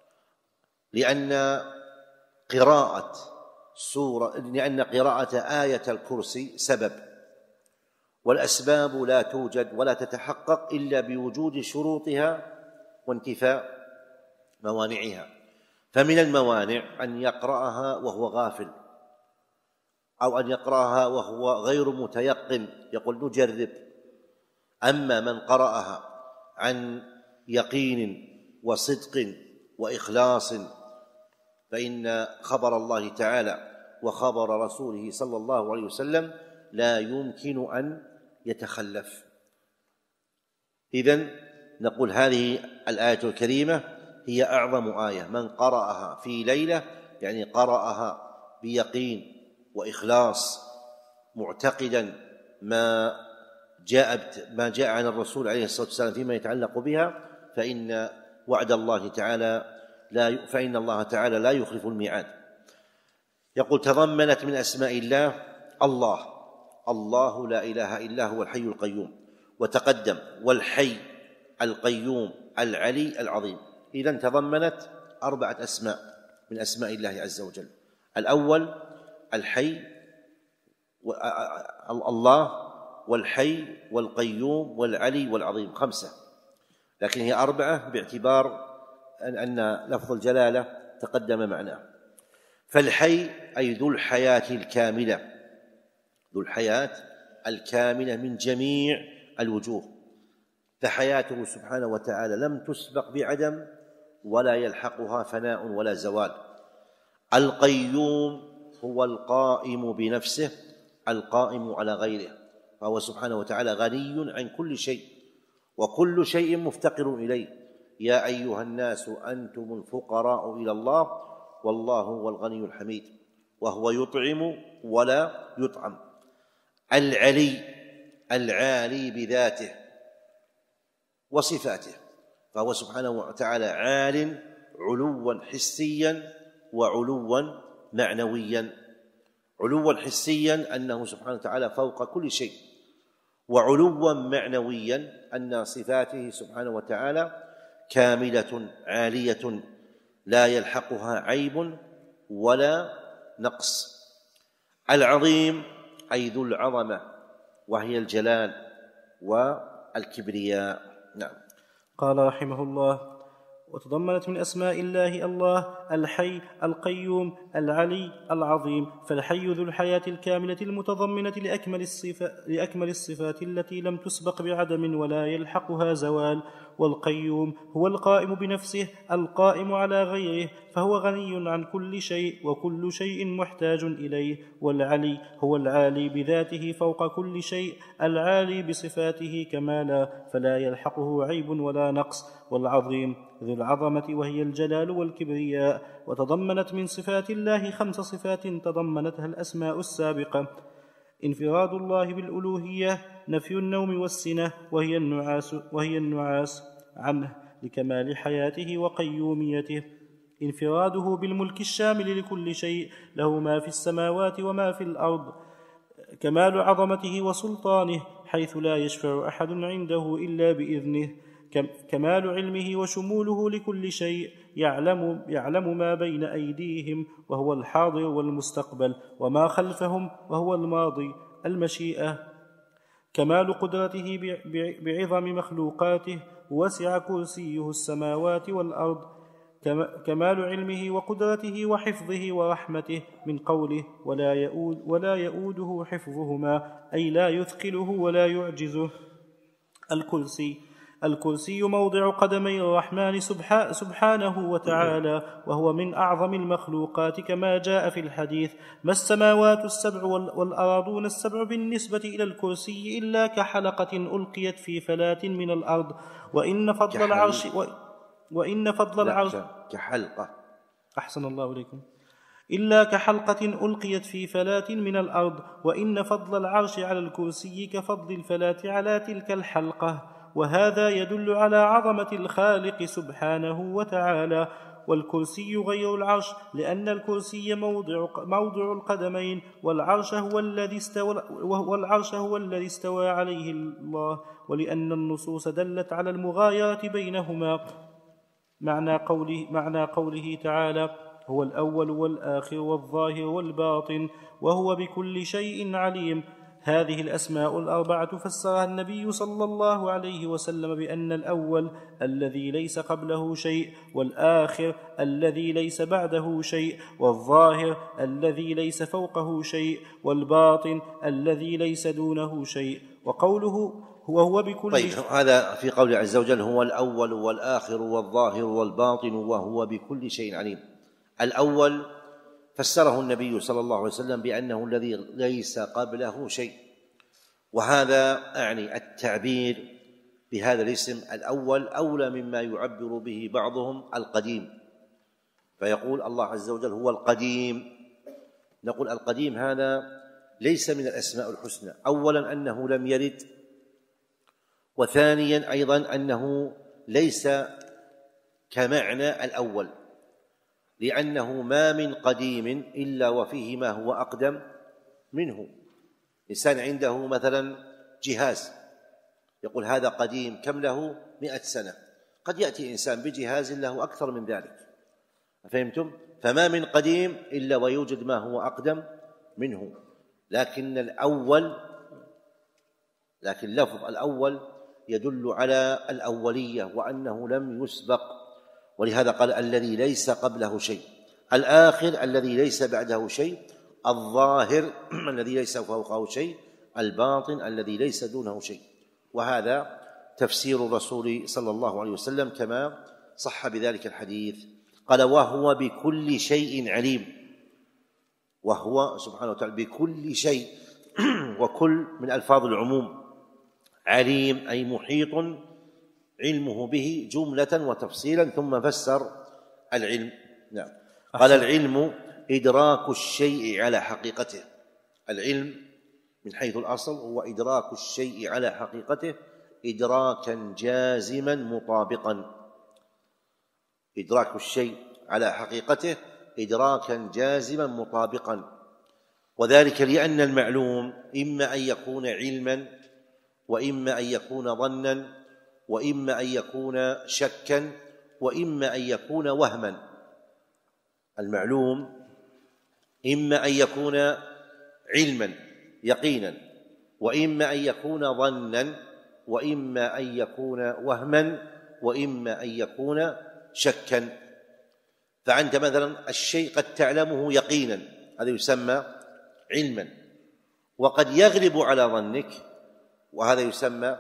لأن قراءة سورة لأن قراءة آية الكرسي سبب، والأسباب لا توجد ولا تتحقق إلا بوجود شروطها وانتفاء موانعها. فمن الموانع أن يقرأها وهو غافل، أو أن يقرأها وهو غير متيقن يقول نجرب. أما من قرأها عن يقين وصدق وإخلاص فإن خبر الله تعالى وخبر رسوله صلى الله عليه وسلم لا يمكن أن يتخلف. إذن نقول هذه الآية الكريمة هي أعظم آية. من قرأها في ليلة يعني قرأها بيقين وإخلاص معتقدا ما جاء ما جاء عن الرسول عليه الصلاة والسلام فيما يتعلق بها، فإن وعد الله تعالى لا فإن الله تعالى لا يخلف الميعاد. يقول: تضمنت من أسماء الله الله الله لا إله إلا هو الحي القيوم. وتقدم والحي القيوم العلي العظيم. إذن تضمنت أربعة أسماء من أسماء الله عز وجل. الأول الحي الله والحي والقيوم والعلي والعظيم، خمسة، لكن هي أربعة باعتبار أن لفظ الجلالة تقدم معناه. فالحي أي ذو الحياة الكاملة، ذو الحياة الكاملة من جميع الوجوه، فحياته سبحانه وتعالى لم تسبق بعدم ولا يلحقها فناء ولا زوال. القيوم هو القائم بنفسه القائم على غيره، فهو سبحانه وتعالى غني عن كل شيء وكل شيء مفتقر إليه. يا أيها الناس أنتم الفقراء إلى الله والله هو الغني الحميد وهو يطعم ولا يطعم. العلي العالي بذاته وصفاته، فهو سبحانه وتعالى عال علوا حسيا وعلوا معنويا. علوا حسيا أنه سبحانه وتعالى فوق كل شيء، وعلوا معنويا أن صفاته سبحانه وتعالى كاملة عالية لا يلحقها عيب ولا نقص. العظيم أي ذو العظمة وهي الجلال والكبرياء. نعم. قال رحمه الله: وتضمنت من أسماء الله الله الحي القيوم العلي العظيم. فالحي ذو الحياة الكاملة المتضمنة لأكمل الصفات, لأكمل الصفات التي لم تسبق بعدم ولا يلحقها زوال. والقيوم هو القائم بنفسه القائم على غيره، فهو غني عن كل شيء وكل شيء محتاج إليه. والعلي هو العالي بذاته فوق كل شيء العالي بصفاته كمالا فلا يلحقه عيب ولا نقص. والعظيم ذو العظمة وهي الجلال والكبرياء. وتضمنت من صفات الله خمس صفات تضمنتها الأسماء السابقة: انفراد الله بالألوهية، نفي النوم والسنة وهي النعاس, وهي النعاس عنه لكمال حياته وقيوميته، انفراده بالملك الشامل لكل شيء له ما في السماوات وما في الأرض، كمال عظمته وسلطانه حيث لا يشفع أحد عنده إلا بإذنه، كمال علمه وشموله لكل شيء، يعلم, يعلم ما بين أيديهم وهو الحاضر والمستقبل وما خلفهم وهو الماضي، المشيئة، كمال قدرته بعظم مخلوقاته، وسع كرسيه السماوات والأرض، كمال علمه وقدرته وحفظه ورحمته من قوله ولا يؤود ولا يؤوده حفظهما أي لا يثقله ولا يعجزه. الكرسي الكرسي موضع قدمي الرحمن سبحانه وتعالى، وهو من أعظم المخلوقات كما جاء في الحديث: ما السماوات السبع والأراضون السبع بالنسبة إلى الكرسي إلا كحلقة ألقيت في فلاة من الأرض، وإن فضل العرش و... وإن فضل العرش كحلقة أحسن الله إليكم إلا كحلقة ألقيت في فلاة من الأرض، وإن فضل العرش على الكرسي كفضل الفلاة على تلك الحلقة. وهذا يدل على عظمة الخالق سبحانه وتعالى. والكرسي غير العرش، لأن الكرسي موضع, موضع القدمين، والعرش هو الذي استوى والعرش هو الذي استوى عليه الله، ولأن النصوص دلت على المغايرة بينهما. معنى قوله, معنى قوله تعالى: هو الأول والآخر والظاهر والباطن وهو بكل شيء عليم. هذه الأسماء الأربعة فسرها النبي صلى الله عليه وسلم بأن الأول الذي ليس قبله شيء، والآخر الذي ليس بعده شيء، والظاهر الذي ليس فوقه شيء، والباطن الذي ليس دونه شيء. وقوله هو هو بكل طيب شيء. هذا في قوله عز وجل: هو الأول والآخر والظاهر والباطن وهو بكل شيء عليم. الأول فسره النبي صلى الله عليه وسلم بأنه الذي ليس قبله شيء، وهذا أعني التعبير بهذا الاسم الأول أولى مما يعبر به بعضهم القديم، فيقول الله عز وجل هو القديم. نقول القديم هذا ليس من الأسماء الحسنى، أولا أنه لم يرد، وثانيا أيضا أنه ليس كمعنى الأول، لأنه ما من قديم إلا وفيه ما هو أقدم منه. إنسان عنده مثلا جهاز يقول هذا قديم، كم له؟ مئة سنة. قد يأتي إنسان بجهاز له أكثر من ذلك، فهمتم؟ فما من قديم إلا ويوجد ما هو أقدم منه. لكن الأول لكن لفظ الأول يدل على الأولية وأنه لم يسبق، ولهذا قال الذي ليس قبله شيء، الآخر الذي ليس بعده شيء، الظاهر الذي ليس فوقه شيء، الباطن الذي ليس دونه شيء. وهذا تفسير الرسول صلى الله عليه وسلم كما صح بذلك الحديث. قال وهو بكل شيء عليم، وهو سبحانه وتعالى بكل شيء وكل من ألفاظ العموم، عليم أي محيط علمه به جملة وتفصيلا، ثم فسر العلم. نعم. قال العلم إدراك الشيء على حقيقته. العلم من حيث الأصل هو إدراك الشيء على حقيقته إدراكا جازما مطابقا. إدراك الشيء على حقيقته إدراكا جازما مطابقا، وذلك لأن المعلوم إما أن يكون علما، وإما أن يكون ظنا، وإما أن يكون شكا، وإما أن يكون وهما. المعلوم إما أن يكون علما يقينا، وإما أن يكون ظنا، وإما أن يكون وهما، وإما أن يكون شكا. فأنت مثلا الشيء قد تعلمه يقينا، هذا يسمى علما، وقد يغلب على ظنك، وهذا يسمى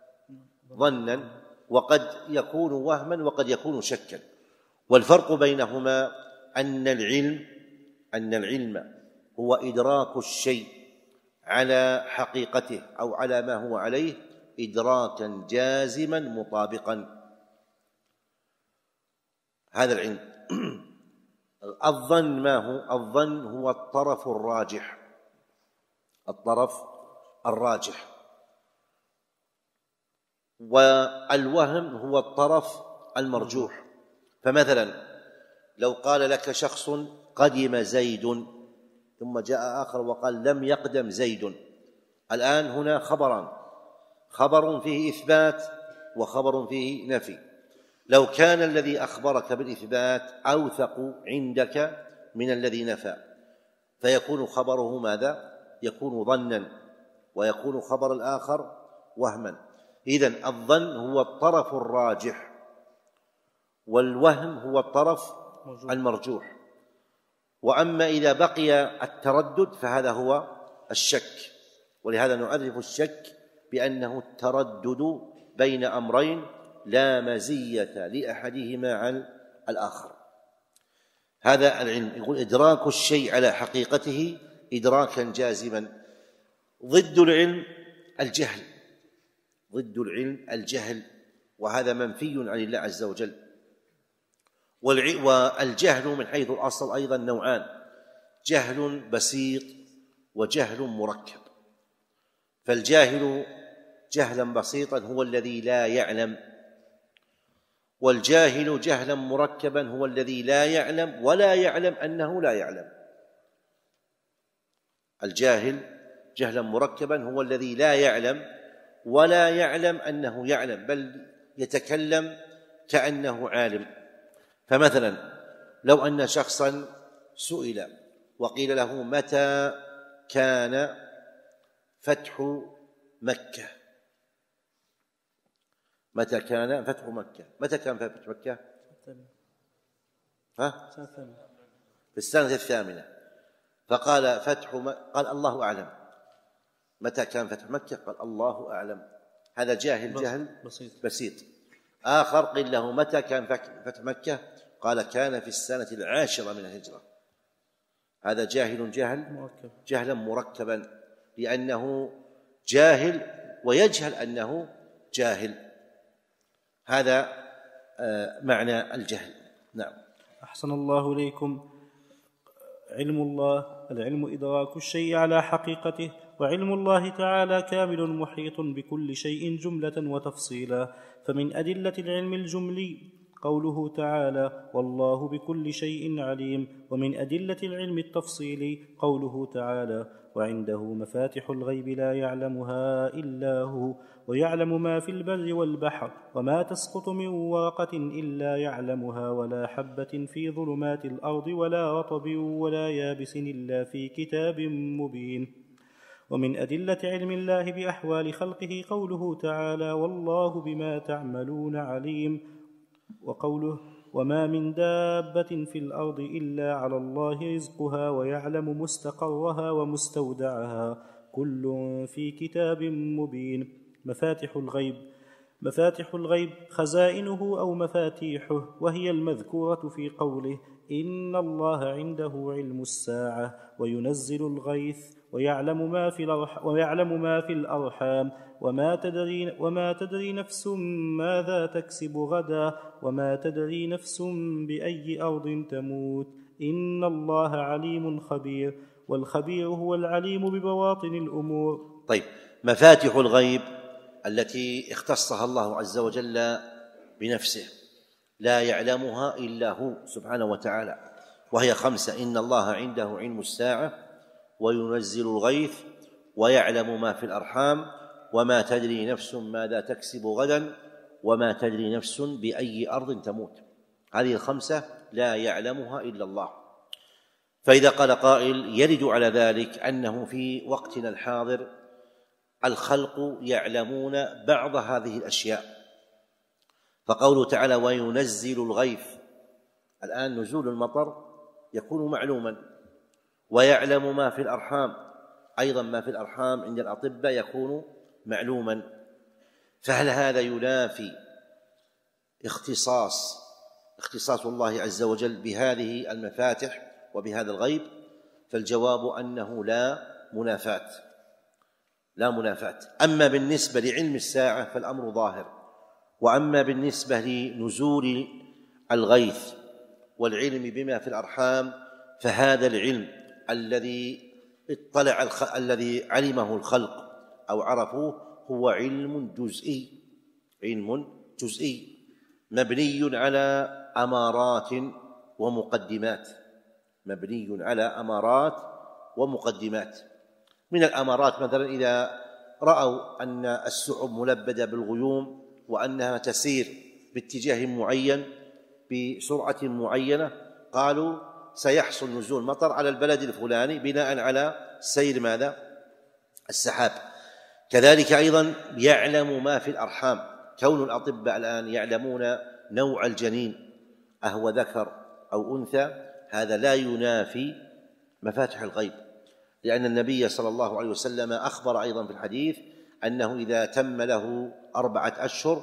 ظنا، وقد يكون وهما وقد يكون شكا. والفرق بينهما أن العلم أن العلم هو إدراك الشيء على حقيقته أو على ما هو عليه إدراكا جازما مطابقا. هذا العلم. الظن ما هو؟ الظن هو الطرف الراجح، الطرف الراجح، والوهم هو الطرف المرجوح. فمثلا لو قال لك شخص قدم زيد، ثم جاء آخر وقال لم يقدم زيد، الآن هنا خبران، خبر فيه إثبات وخبر فيه نفي. لو كان الذي أخبرك بالإثبات أوثق عندك من الذي نفى فيكون خبره ماذا؟ يكون ظنا، ويكون خبر الآخر وهما. إذن الظن هو الطرف الراجح، والوهم هو الطرف المرجوح. وأما إذا بقي التردد فهذا هو الشك، ولهذا نعرف الشك بأنه التردد بين أمرين لا مزية لأحدهما عن الآخر. هذا العلم، يقول إدراك الشيء على حقيقته إدراكا جازما. ضد العلم الجهل، ضد العلم الجهل، وهذا منفي عن الله عز وجل. والجهل من حيث الأصل أيضا نوعان: جهل بسيط وجهل مركب. فالجاهل جهلا بسيطا هو الذي لا يعلم، والجاهل جهلا مركبا هو الذي لا يعلم ولا يعلم أنه لا يعلم. الجاهل جهلا مركبا هو الذي لا يعلم ولا يعلم أنه يعلم، بل يتكلم كأنه عالم. فمثلا لو أن شخصا سئل وقيل له: متى كان فتح مكة؟ متى كان فتح مكة؟ متى كان فتح مكة؟ ها؟ في السنة الثامنة. فقال فتح م... قال الله أعلم. متى كان فتح مكة؟ قال الله أعلم. هذا جاهل جهل بسيط, بسيط. آخر قيل له: متى كان فتح مكة؟ قال كان في السنة العاشرة من الهجرة. هذا جاهل جهل جهلا مركبا، لأنه جاهل ويجهل أنه جاهل. هذا معنى الجهل. نعم. أحسن الله إليكم. علم الله، العلم إدراك الشيء على حقيقته، وعلم الله تعالى كامل محيط بكل شيء جملة وتفصيلا. فمن أدلة العلم الجملي قوله تعالى: والله بكل شيء عليم. ومن أدلة العلم التفصيلي قوله تعالى: وعنده مفاتح الغيب لا يعلمها إلا هو، ويعلم ما في البر والبحر، وما تسقط من ورقة إلا يعلمها، ولا حبة في ظلمات الأرض ولا رطب ولا يابس إلا في كتاب مبين. ومن أدلة علم الله بأحوال خلقه قوله تعالى: والله بما تعملون عليم. وقوله: وما من دابة في الأرض إلا على الله رزقها ويعلم مستقرها ومستودعها كل في كتاب مبين. مفاتح الغيب، مفاتح الغيب خزائنه أو مفاتيحه، وهي المذكورة في قوله: إن الله عنده علم الساعة وينزل الغيث ويعلم ما في الأرحام, ويعلم ما في الأرحام وما تدري, وما تدري نفس ماذا تكسب غدا وما تدري نفس بأي أرض تموت. إن الله عليم خبير، والخبير هو العليم ببواطن الأمور. طيب، مفاتح الغيب التي اختصها الله عز وجل بنفسه لا يعلمها إلا هو سبحانه وتعالى، وهي خمسة: إن الله عنده علم الساعة وينزل الغيث ويعلم ما في الأرحام وما تدري نفس ماذا تكسب غدا وما تدري نفس بأي أرض تموت. هذه الخمسة لا يعلمها إلا الله. فإذا قال قائل يرد على ذلك أنه في وقتنا الحاضر الخلق يعلمون بعض هذه الأشياء، فقوله تعالى: وينزل الغيث، الآن نزول المطر يكون معلوما، ويعلم ما في الأرحام، أيضا ما في الأرحام عند الأطباء يكون معلوما. فهل هذا ينافي اختصاص اختصاص الله عز وجل بهذه المفاتح وبهذا الغيب؟ فالجواب أنه لا منافاة، لا منافاة. أما بالنسبة لعلم الساعة فالأمر ظاهر، وأما بالنسبة لنزول الغيث والعلم بما في الأرحام فهذا العلم الذي اطلع الخ... الذي علمه الخلق أو عرفوه هو علم جزئي، علم جزئي مبني على أمارات ومقدمات، مبني على أمارات ومقدمات. من الأمارات مثلا إذا رأوا أن السحب ملبدة بالغيوم وأنها تسير باتجاه معين بسرعة معينة، قالوا سيحصل نزول مطر على البلد الفلاني بناء على سير ماذا؟ السحاب. كذلك أيضا يعلم ما في الأرحام، كون الأطباء الآن يعلمون نوع الجنين أهو ذكر أو أنثى، هذا لا ينافي مفاتح الغيب، لأن النبي صلى الله عليه وسلم أخبر أيضا في الحديث أنه إذا تم له أربعة أشهر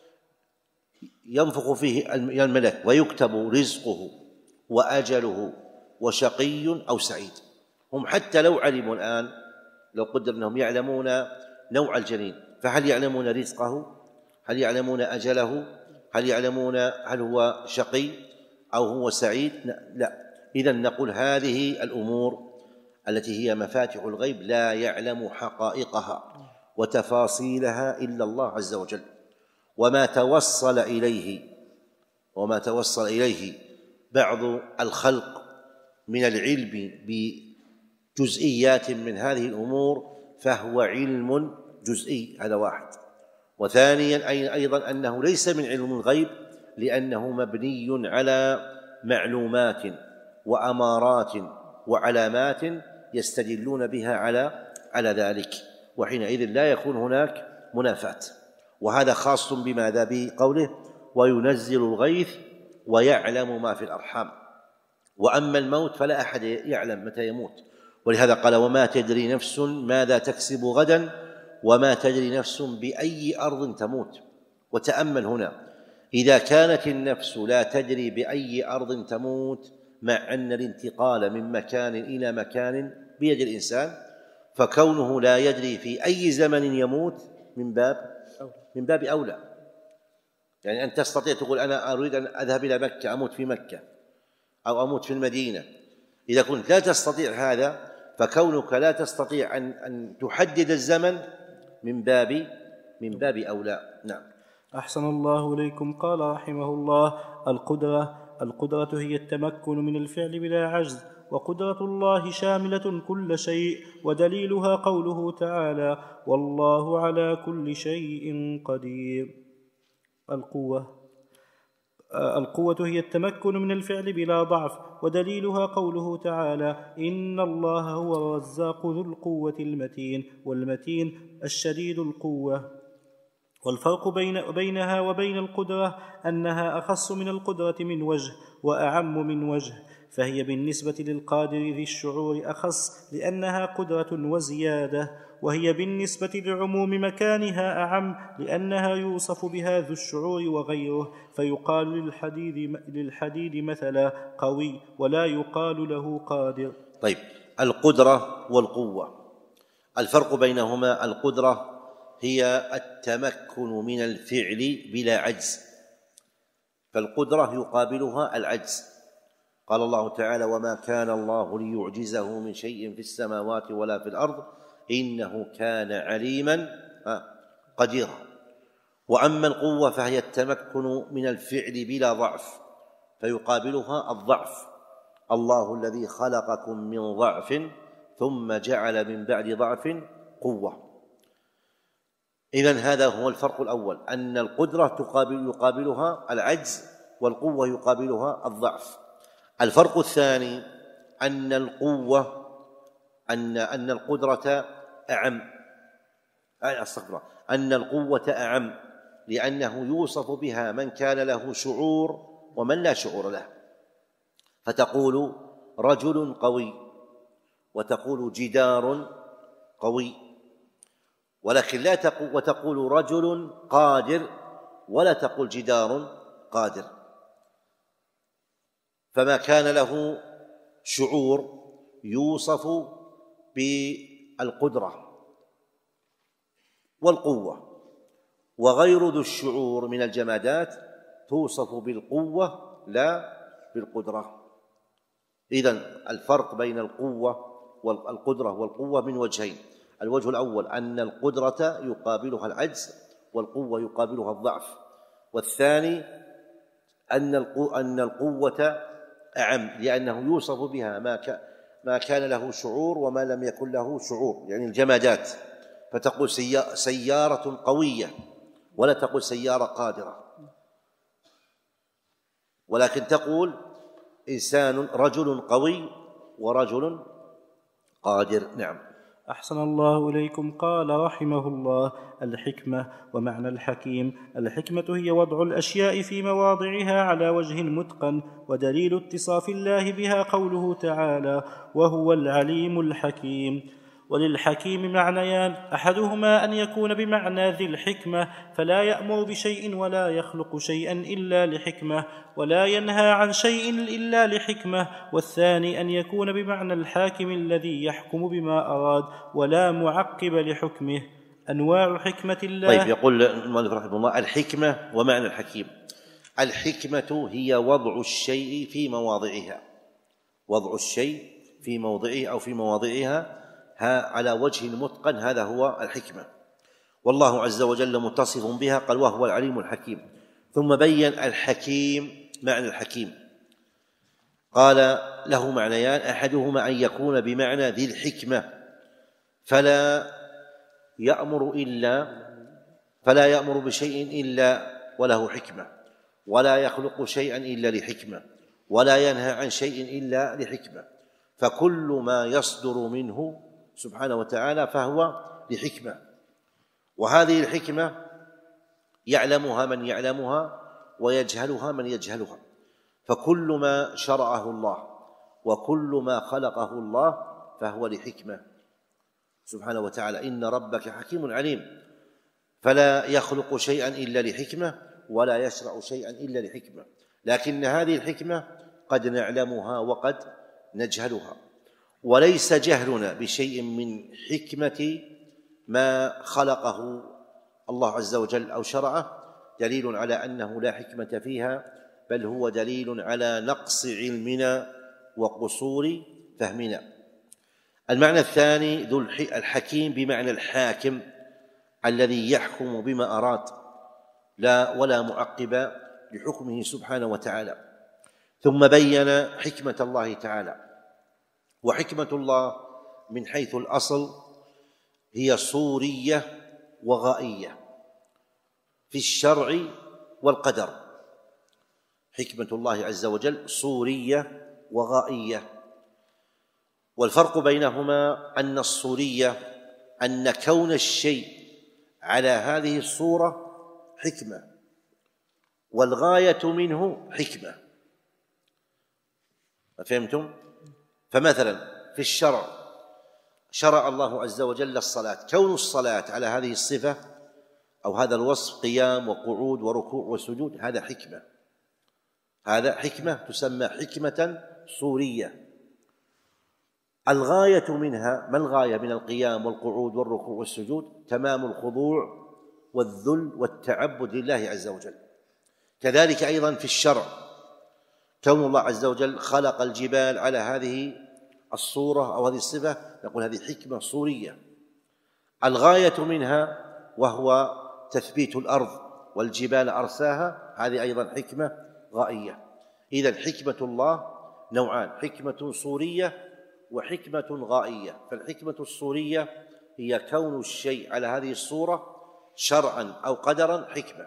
ينفخ فيه الملك ويكتب رزقه وأجله وشقي أو سعيد. هم حتى لو علموا الآن، لو قدر أنهم يعلمون نوع الجنين، فهل يعلمون رزقه؟ هل يعلمون أجله؟ هل يعلمون هل هو شقي أو هو سعيد؟ لا. إذن نقول هذه الأمور التي هي مفاتح الغيب لا يعلم حقائقها وتفاصيلها إلا الله عز وجل. وما توصل إليه وما توصل إليه بعض الخلق من العلم بجزئيات من هذه الأمور فهو علم جزئي، هذا واحد. وثانيا أيضا أنه ليس من علم الغيب، لأنه مبني على معلومات وأمارات وعلامات يستدلون بها على على ذلك، وحينئذ لا يكون هناك منافاة. وهذا خاص بماذا؟ بقوله وينزل الغيث ويعلم ما في الأرحام. وأما الموت فلا أحد يعلم متى يموت، ولهذا قال وما تدري نفس ماذا تكسب غدا وما تدري نفس بأي أرض تموت. وتأمل هنا، إذا كانت النفس لا تدري بأي أرض تموت، مع أن الانتقال من مكان إلى مكان بيد الإنسان، فكونه لا يدري في أي زمن يموت من باب من باب أولى. يعني أن تستطيع تقول أنا أريد أن أذهب إلى مكة، أموت في مكة أو أموت في المدينة. إذا كنت لا تستطيع هذا، فكونك لا تستطيع أن أن تحدد الزمن من باب من باب أولى. نعم. أحسن الله إليكم. قال رحمه الله القدرة القدرة هي التمكن من الفعل بلا عجز، وقدرة الله شاملة كل شيء، ودليلها قوله تعالى والله على كل شيء قدير. القوة القوة هي التمكن من الفعل بلا ضعف، ودليلها قوله تعالى إن الله هو الرزاق ذو القوة المتين، والمتين الشديد القوة. والفرق بين بينها وبين القدرة أنها أخص من القدرة من وجه وأعم من وجه، فهي بالنسبة للقادر ذي الشعور أخص لأنها قدرة وزيادة، وهي بالنسبة لعموم مكانها أعم لأنها يوصف بها ذو الشعور وغيره، فيقال للحديد, للحديد مثلا قوي ولا يقال له قادر. طيب، القدرة والقوة الفرق بينهما: القدرة هي التمكن من الفعل بلا عجز، فالقدرة يقابلها العجز. قال الله تعالى وما كان الله ليعجزه من شيء في السماوات ولا في الأرض إنه كان عليما قديرا. وأما القوة فهي التمكن من الفعل بلا ضعف، فيقابلها الضعف. الله الذي خلقكم من ضعف ثم جعل من بعد ضعف قوة. إذن هذا هو الفرق الأول، أن القدرة تقابل يقابلها العجز، والقوة يقابلها الضعف. الفرق الثاني أن القوة أن أن القدرة أعم أستغفر أن القوة أعم لأنه يوصف بها من كان له شعور ومن لا شعور له، فتقول رجل قوي وتقول جدار قوي، ولكن لا تقول وتقول رجل قادر ولا تقول جدار قادر. فما كان له شعور يوصف بالقدرة والقوة، وغير ذو الشعور من الجمادات توصف بالقوة لا بالقدرة. إذن الفرق بين القوة والقدرة والقوة من وجهين: الوجه الأول أن القدرة يقابلها العجز والقوة يقابلها الضعف، والثاني أن القوة أعم لأنه يوصف بها ما كان له شعور وما لم يكن له شعور، يعني الجمادات. فتقول سيارة قوية ولا تقول سيارة قادرة، ولكن تقول إنسان رجل قوي ورجل قادر. نعم. أحسن الله إليكم. قال رحمه الله الحكمة ومعنى الحكيم: الحكمة هي وضع الأشياء في مواضعها على وجه متقن، ودليل اتصاف الله بها قوله تعالى وهو العليم الحكيم. وللحكيم معنيان: أحدهما أن يكون بمعنى ذي الحكمة، فلا يأمر بشيء ولا يخلق شيئا إلا لحكمة، ولا ينهى عن شيء إلا لحكمة. والثاني أن يكون بمعنى الحاكم الذي يحكم بما أراد ولا معقب لحكمه. أنواع حكمة الله. طيب، يقول المؤلف رحمه الله: الحكمة ومعنى الحكيم. الحكمة هي وضع الشيء في مواضعها، وضع الشيء في موضعه أو في مواضعها على وجه متقن، هذا هو الحكمة. والله عز وجل متصف بها، قال: وهو العليم الحكيم. ثم بين الحكيم، معنى الحكيم، قال: له معنيان: أحدهما أن يكون بمعنى ذي الحكمة، فلا يأمر إلا فلا يأمر بشيء إلا وله حكمة، ولا يخلق شيئا إلا لحكمة، ولا ينهى عن شيء إلا لحكمة. فكل ما يصدر منه سبحانه وتعالى فهو لحكمة، وهذه الحكمة يعلمها من يعلمها ويجهلها من يجهلها. فكل ما شرعه الله وكل ما خلقه الله فهو لحكمة سبحانه وتعالى. إن ربك حكيم عليم، فلا يخلق شيئا إلا لحكمة ولا يشرع شيئا إلا لحكمة. لكن هذه الحكمة قد نعلمها وقد نجهلها، وليس جهلنا بشيء من حكمة ما خلقه الله عز وجل أو شرعه دليل على أنه لا حكمة فيها، بل هو دليل على نقص علمنا وقصور فهمنا. المعنى الثاني ذو الحكيم بمعنى الحاكم الذي يحكم بما أراد، لا ولا معقب لحكمه سبحانه وتعالى. ثم بين حكمة الله تعالى. وحكمة الله من حيث الأصل هي صورية وغائية في الشرع والقدر. حكمة الله عز وجل صورية وغائية، والفرق بينهما أن الصورية أن كون الشيء على هذه الصورة حكمة، والغاية منه حكمة. فهمتم؟ فمثلا في الشرع شرع الله عز وجل الصلاة، كون الصلاة على هذه الصفة أو هذا الوصف، قيام وقعود وركوع وسجود، هذا حكمة، هذا حكمة تسمى حكمة صورية. الغاية منها، ما الغاية من القيام والقعود والركوع والسجود؟ تمام الخضوع والذل والتعبد لله عز وجل. كذلك أيضا في الشرع كون الله عز وجل خلق الجبال على هذه الصورة أو هذه الصفة، نقول هذه حكمة صورية. الغاية منها وهو تثبيت الأرض والجبال أرساها، هذه أيضا حكمة غائية. إذن حكمة الله نوعان: حكمة صورية وحكمة غائية. فالحكمة الصورية هي كون الشيء على هذه الصورة شرعا أو قدرا حكمة،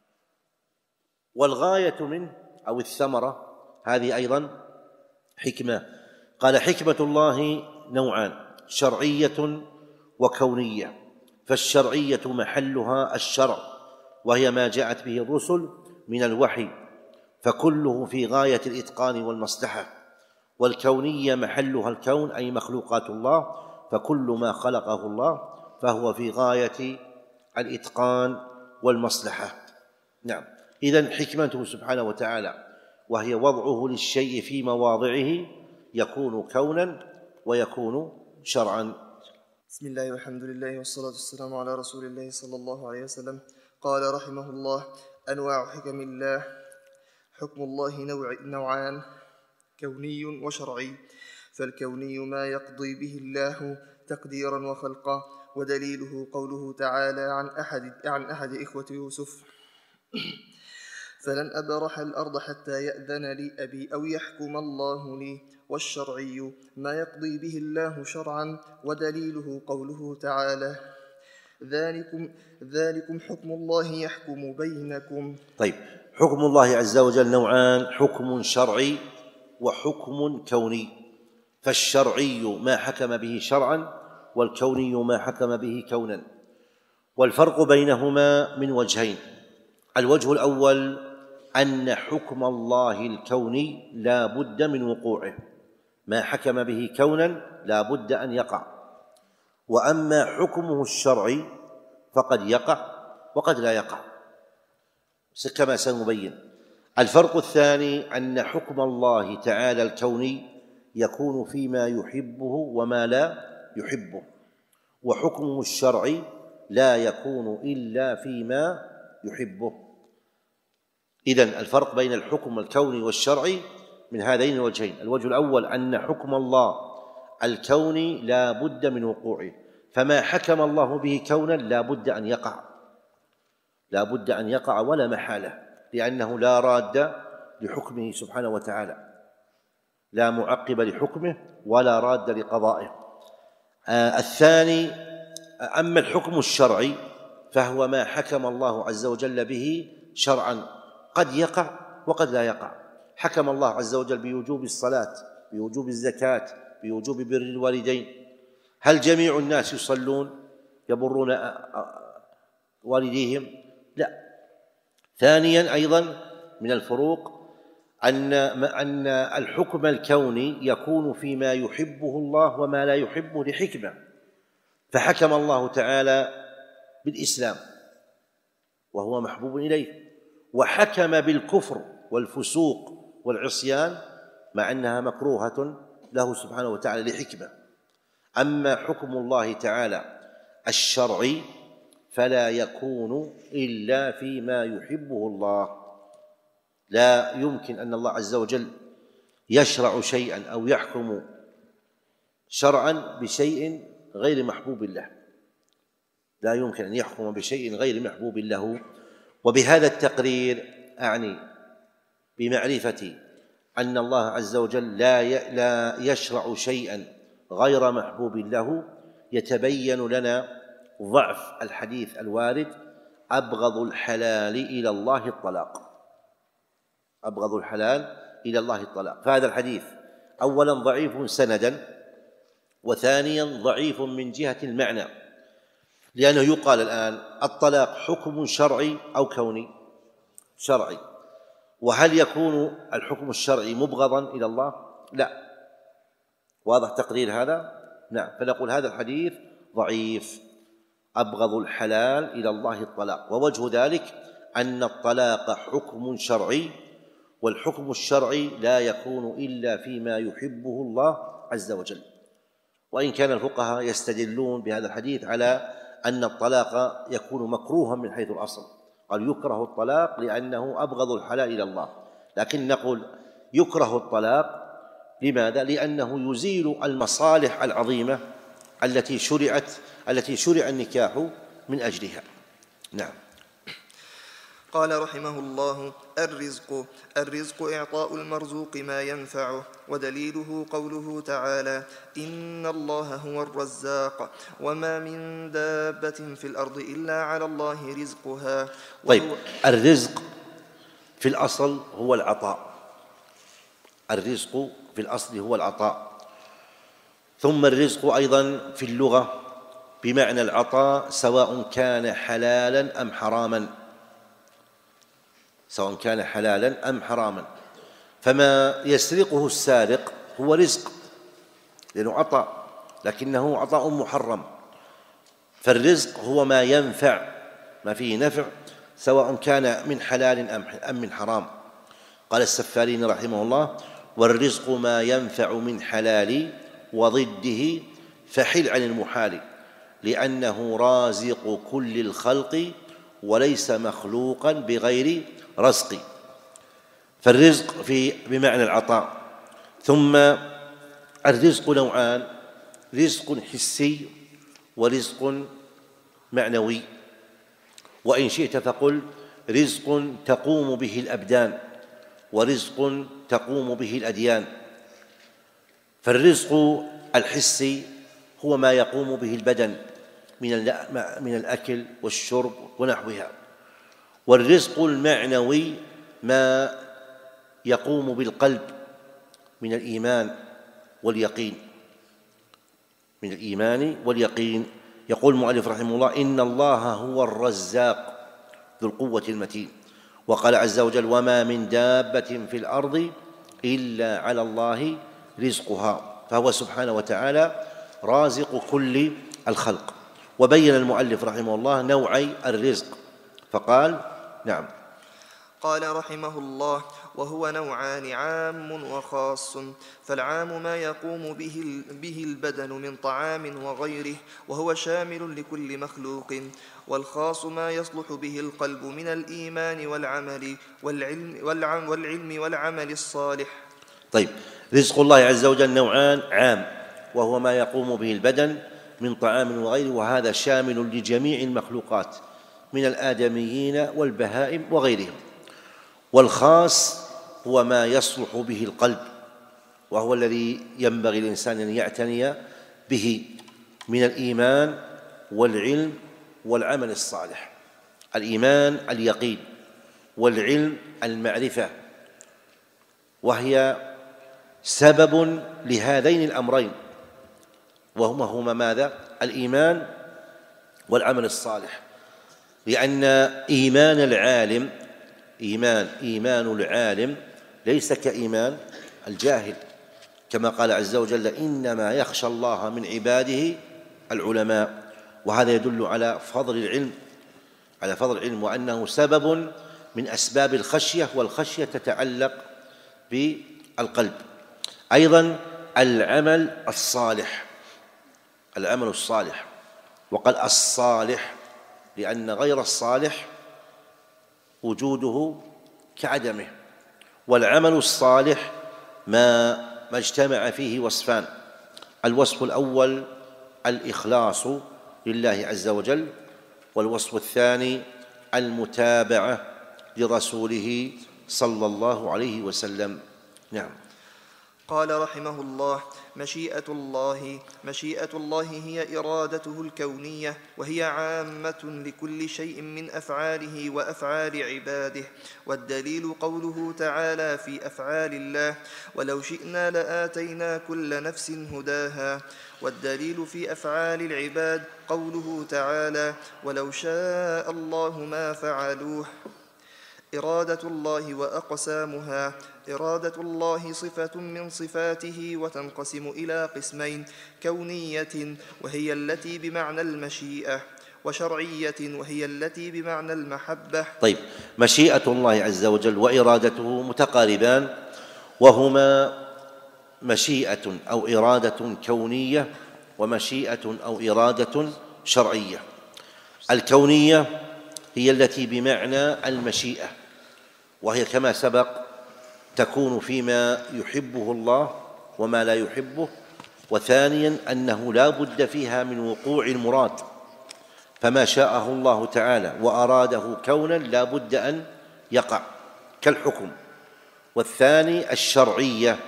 والغاية منه أو الثمرة هذه أيضا حكمة. قال: حكمة الله نوعان: شرعية وكونية. فالشرعية محلها الشرع، وهي ما جاءت به الرسل من الوحي، فكله في غاية الإتقان والمصلحة. والكونية محلها الكون، أي مخلوقات الله، فكل ما خلقه الله فهو في غاية الإتقان والمصلحة. نعم، إذن حكمته سبحانه وتعالى وهي وضعه للشيء في مواضعه يكون كونا ويكون شرعا. بسم الله والحمد لله والصلاة والسلام على رسول الله صلى الله عليه وسلم. قال رحمه الله: أنواع حكم الله. حكم الله نوع نوعان: كوني وشرعي. فالكوني ما يقضي به الله تقديرا وخلقا، ودليله قوله تعالى عن أحد, عن أحد إخوة يوسف: فلن أبرح الأرض حتى يأذن لي أبي أو يحكم الله لي. والشرعي ما يقضي به الله شرعا، ودليله قوله تعالى: ذلكم, ذلكم حكم الله يحكم بينكم. طيب، حكم الله عز وجل نوعان: حكم شرعي وحكم كوني. فالشرعي ما حكم به شرعا، والكوني ما حكم به كونا. والفرق بينهما من وجهين: الوجه الأول أن حكم الله الكوني لا بد من وقوعه، ما حكم به كونا لا بد أن يقع. وأما حكمه الشرعي فقد يقع وقد لا يقع كما سنبين. الفرق الثاني أن حكم الله تعالى الكوني يكون فيما يحبه وما لا يحبه، وحكمه الشرعي لا يكون إلا فيما يحبه. إذن الفرق بين الحكم الكوني والشرعي من هذين الوجهين: الوجه الأول أن حكم الله الكوني لا بد من وقوعه، فما حكم الله به كونا لا بد أن يقع، لا بد أن يقع ولا محالة، لأنه لا راد لحكمه سبحانه وتعالى، لا معقب لحكمه ولا راد لقضائه. آه الثاني، أما الحكم الشرعي فهو ما حكم الله عز وجل به شرعا، قد يقع وقد لا يقع. حكم الله عز وجل بوجوب الصلاة، بوجوب الزكاة، بوجوب بر الوالدين. هل جميع الناس يصلون يبرون والديهم؟ لا. ثانيا أيضا من الفروق أن أن الحكم الكوني يكون فيما يحبه الله وما لا يحبه لحكمة، فحكم الله تعالى بالإسلام وهو محبوب إليه، وحكم بالكفر والفسوق والعصيان مع أنها مكروهة له سبحانه وتعالى لحكمة. أما حكم الله تعالى الشرعي فلا يكون إلا فيما يحبه الله، لا يمكن أن الله عز وجل يشرع شيئا أو يحكم شرعا بشيء غير محبوب له، لا يمكن أن يحكم بشيء غير محبوب له. وبهذا التقرير أعني بمعرفة أن الله عز وجل لا لا يشرع شيئا غير محبوب له يتبين لنا ضعف الحديث الوارد: أبغض الحلال إلى الله الطلاق، أبغض الحلال إلى الله الطلاق. فهذا الحديث أولا ضعيف سندا، وثانيا ضعيف من جهة المعنى، لأنه يقال الآن الطلاق حكم شرعي أو كوني؟ شرعي. وهل يكون الحكم الشرعي مبغضا إلى الله؟ لا. واضح تقرير هذا؟ نعم. فنقول هذا الحديث ضعيف. أبغض الحلال إلى الله الطلاق، ووجه ذلك أن الطلاق حكم شرعي، والحكم الشرعي لا يكون إلا فيما يحبه الله عز وجل. وإن كان الفقهاء يستدلون بهذا الحديث على أن الطلاق يكون مكروها من حيث الأصل، قال يكره الطلاق لأنه أبغض الحلال إلى الله، لكن نقول يكره الطلاق لماذا؟ لأنه يزيل المصالح العظيمة التي شرعت التي شرع النكاح من أجلها. نعم. قال رحمه الله: الرزق الرزق إعطاء المرزوق ما ينفعه، ودليله قوله تعالى: إن الله هو الرزاق وما من دابة في الأرض إلا على الله رزقها. طيب، الرزق في الأصل هو العطاء، الرزق في الأصل هو العطاء. ثم الرزق أيضا في اللغة بمعنى العطاء، سواء كان حلالا أم حراما، سواء كان حلالا أم حراما. فما يسرقه السارق هو رزق لأنه عطاء، لكنه عطاء محرم. فالرزق هو ما ينفع، ما فيه نفع، سواء كان من حلال أم من حرام. قال السفارين رحمه الله: والرزق ما ينفع من حلال وضده فحل عن المحال، لأنه رازق كل الخلق وليس مخلوقا بغير رزق. فالرزق في بمعنى العطاء. ثم الرزق نوعان: رزق حسي ورزق معنوي، وإن شئت فقل رزق تقوم به الأبدان ورزق تقوم به الأديان. فالرزق الحسي هو ما يقوم به البدن من الأكل والشرب ونحوها، والرزق المعنوي ما يقوم بالقلب من الإيمان واليقين، من الإيمان واليقين. يقول المؤلف رحمه الله: إن الله هو الرزاق ذو القوة المتين. وقال عز وجل: وما من دابة في الأرض إلا على الله رزقها. فهو سبحانه وتعالى رازق كل الخلق. وبين المؤلف رحمه الله نوعي الرزق فقال: نعم. قال رحمه الله: وهو نوعان، عام وخاص. فالعام ما يقوم به, به البدن من طعام وغيره، وهو شامل لكل مخلوق. والخاص ما يصلح به القلب من الإيمان والعمل والعلم, والعم والعلم والعمل الصالح. طيب، رزق الله عز وجل نوعان، عام وهو ما يقوم به البدن من طعام وغيره، وهذا شامل لجميع المخلوقات من الآدميين والبهائم وغيرهم. والخاص هو ما يصلح به القلب، وهو الذي ينبغي الإنسان أن يعتني به من الإيمان والعلم والعمل الصالح. الإيمان اليقين، والعلم المعرفة، وهي سبب لهذين الأمرين، وهما هما ماذا؟ الإيمان والعمل الصالح. لأن إيمان العالم إيمان إيمان العالم ليس كإيمان الجاهل، كما قال عز وجل: إنما يخشى الله من عباده العلماء. وهذا يدل على فضل العلم على فضل العلم وأنه سبب من أسباب الخشية، والخشية تتعلق بالقلب. أيضا العمل الصالح العمل الصالح وقال الصالح لأن غير الصالح وجوده كعدمه. والعمل الصالح ما ما اجتمع فيه وصفان: الوصف الأول الإخلاص لله عز وجل، والوصف الثاني المتابعة لرسوله صلى الله عليه وسلم. نعم. قال رحمه الله: مشيئة الله مشيئة الله هي إرادته الكونية، وهي عامة لكل شيء من أفعاله وأفعال عباده. والدليل قوله تعالى في أفعال الله: ولو شئنا لآتينا كل نفس هداها. والدليل في أفعال العباد قوله تعالى: ولو شاء الله ما فعلوه. إرادة الله وأقسامها: إرادة الله صفة من صفاته، وتنقسم إلى قسمين: كونية وهي التي بمعنى المشيئة، وشرعية وهي التي بمعنى المحبة. طيب، مشيئة الله عز وجل وإرادته متقاربان، وهما مشيئة أو إرادة كونية ومشيئة أو إرادة شرعية. الكونية هي التي بمعنى المشيئة، وهي كما سبق تكون فيما يحبه الله وما لا يحبه. وثانيا أنه لا بد فيها من وقوع المراد، فما شاءه الله تعالى وأراده كونا لا بد أن يقع كالحكم. والثاني الشرعية،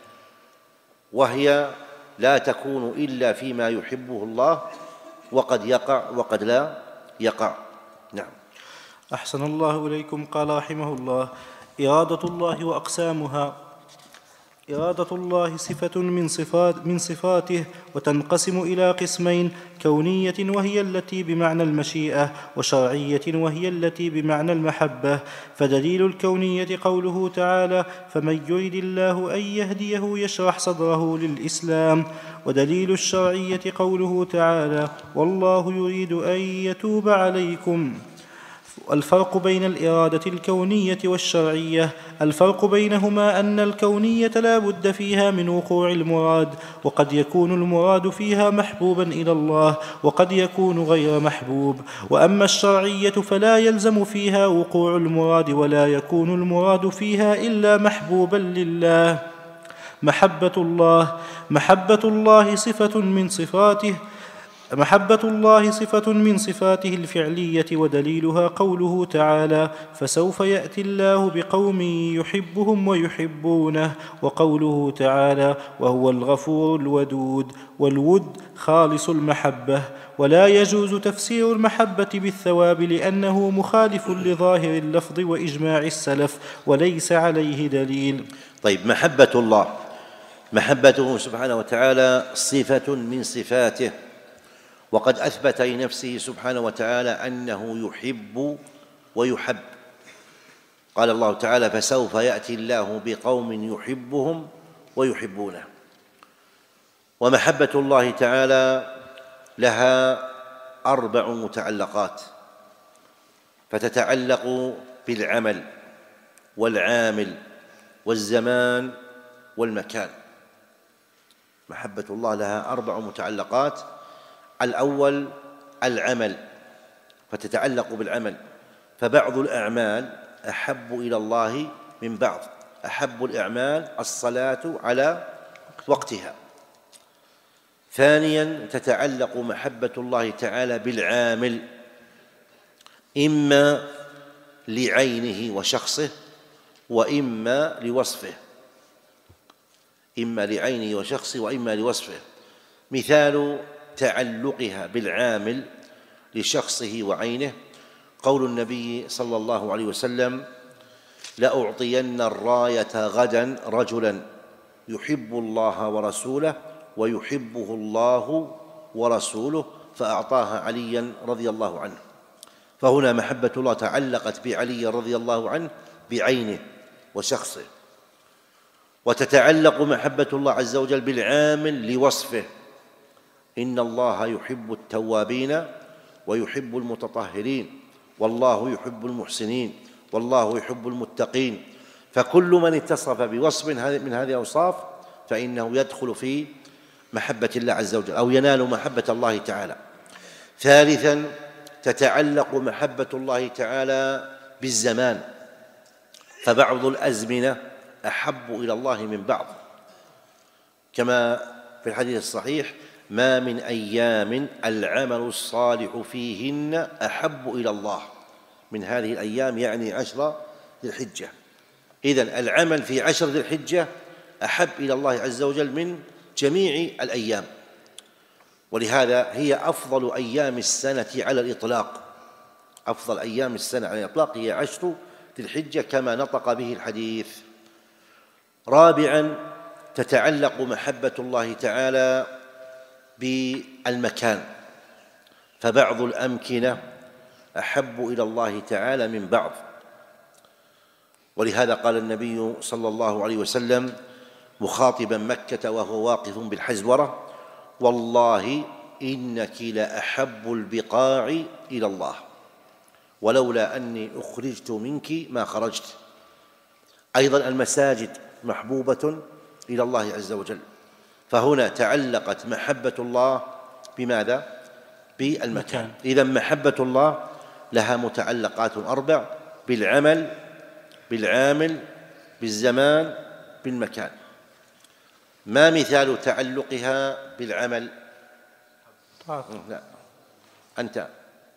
وهي لا تكون إلا فيما يحبه الله، وقد يقع وقد لا يقع. نعم. أحسن الله إليكم. قال رحمه الله: إرادة الله وأقسامها: إرادة الله صفة من صفات من صفاته، وتنقسم إلى قسمين: كونية وهي التي بمعنى المشيئة، وشرعية وهي التي بمعنى المحبة. فدليل الكونية قوله تعالى: فمن يرد الله أن يهديه يشرح صدره للإسلام. ودليل الشرعية قوله تعالى: والله يريد أن يتوب عليكم. الفرق بين الإرادة الكونية والشرعية: الفرق بينهما أن الكونية لا بد فيها من وقوع المراد، وقد يكون المراد فيها محبوبا إلى الله، وقد يكون غير محبوب. وأما الشرعية فلا يلزم فيها وقوع المراد، ولا يكون المراد فيها إلا محبوبا لله. محبة الله محبة الله صفة من صفاته محبة الله صفة من صفاته الفعلية، ودليلها قوله تعالى: فسوف يأتي الله بقوم يحبهم ويحبونه. وقوله تعالى: وهو الغفور الودود. والود خالص المحبة. ولا يجوز تفسير المحبة بالثواب، لأنه مخالف لظاهر اللفظ وإجماع السلف، وليس عليه دليل. طيب، محبة الله محبته سبحانه وتعالى صفة من صفاته، وقد أثبت لنفسه سبحانه وتعالى أنه يحب ويحب. قال الله تعالى: فسوف يأتي الله بقوم يحبهم ويحبونه. ومحبة الله تعالى لها أربع متعلقات، فتتعلق بالعمل والعامل والزمان والمكان. محبة الله لها أربع متعلقات. الأول العمل، فتتعلق بالعمل، فبعض الأعمال أحب إلى الله من بعض. أحب الأعمال الصلاة على وقتها. ثانياً تتعلق محبة الله تعالى بالعامل، إما لعينه وشخصه وإما لوصفه، إما لعينه وشخصه وإما لوصفه. مثال تعلقها بالعامل لشخصه وعينه قول النبي صلى الله عليه وسلم: لأعطين الراية غدا رجلا يحب الله ورسوله ويحبه الله ورسوله، فأعطاها عليا رضي الله عنه. فهنا محبة الله تعلقت بعلي رضي الله عنه بعينه وشخصه. وتتعلق محبة الله عز وجل بالعامل لوصفه: إن الله يحب التوابين ويحب المتطهرين والله يحب المحسنين والله يحب المتقين. فكل من اتصف بوصف من هذه الأوصاف فإنه يدخل في محبة الله عز وجل أو ينال محبة الله تعالى. ثالثاً تتعلق محبة الله تعالى بالزمان، فبعض الأزمنة أحب إلى الله من بعض، كما في الحديث الصحيح: ما من أيام العمل الصالح فيهن أحب إلى الله من هذه الأيام، يعني عشر ذي الحجة. إذن العمل في عشر ذي الحجة أحب إلى الله عز وجل من جميع الأيام، ولهذا هي أفضل أيام السنة على الإطلاق. أفضل أيام السنة على الإطلاق هي عشر ذي الحجة كما نطق به الحديث. رابعاً تتعلق محبة الله تعالى بالمكان، فبعض الأمكنة أحب إلى الله تعالى من بعض، ولهذا قال النبي صلى الله عليه وسلم مخاطبا مكة وهو واقف بالحزورة: والله إنك لأحب البقاع إلى الله ولولا أني أخرجت منك ما خرجت. أيضا المساجد محبوبة إلى الله عز وجل، فهنا تعلقت محبة الله بماذا؟ بالمكان. إذن محبة الله لها متعلقات أربع: بالعمل، بالعامل، بالزمان، بالمكان. ما مثال تعلقها بالعمل؟ لا أنت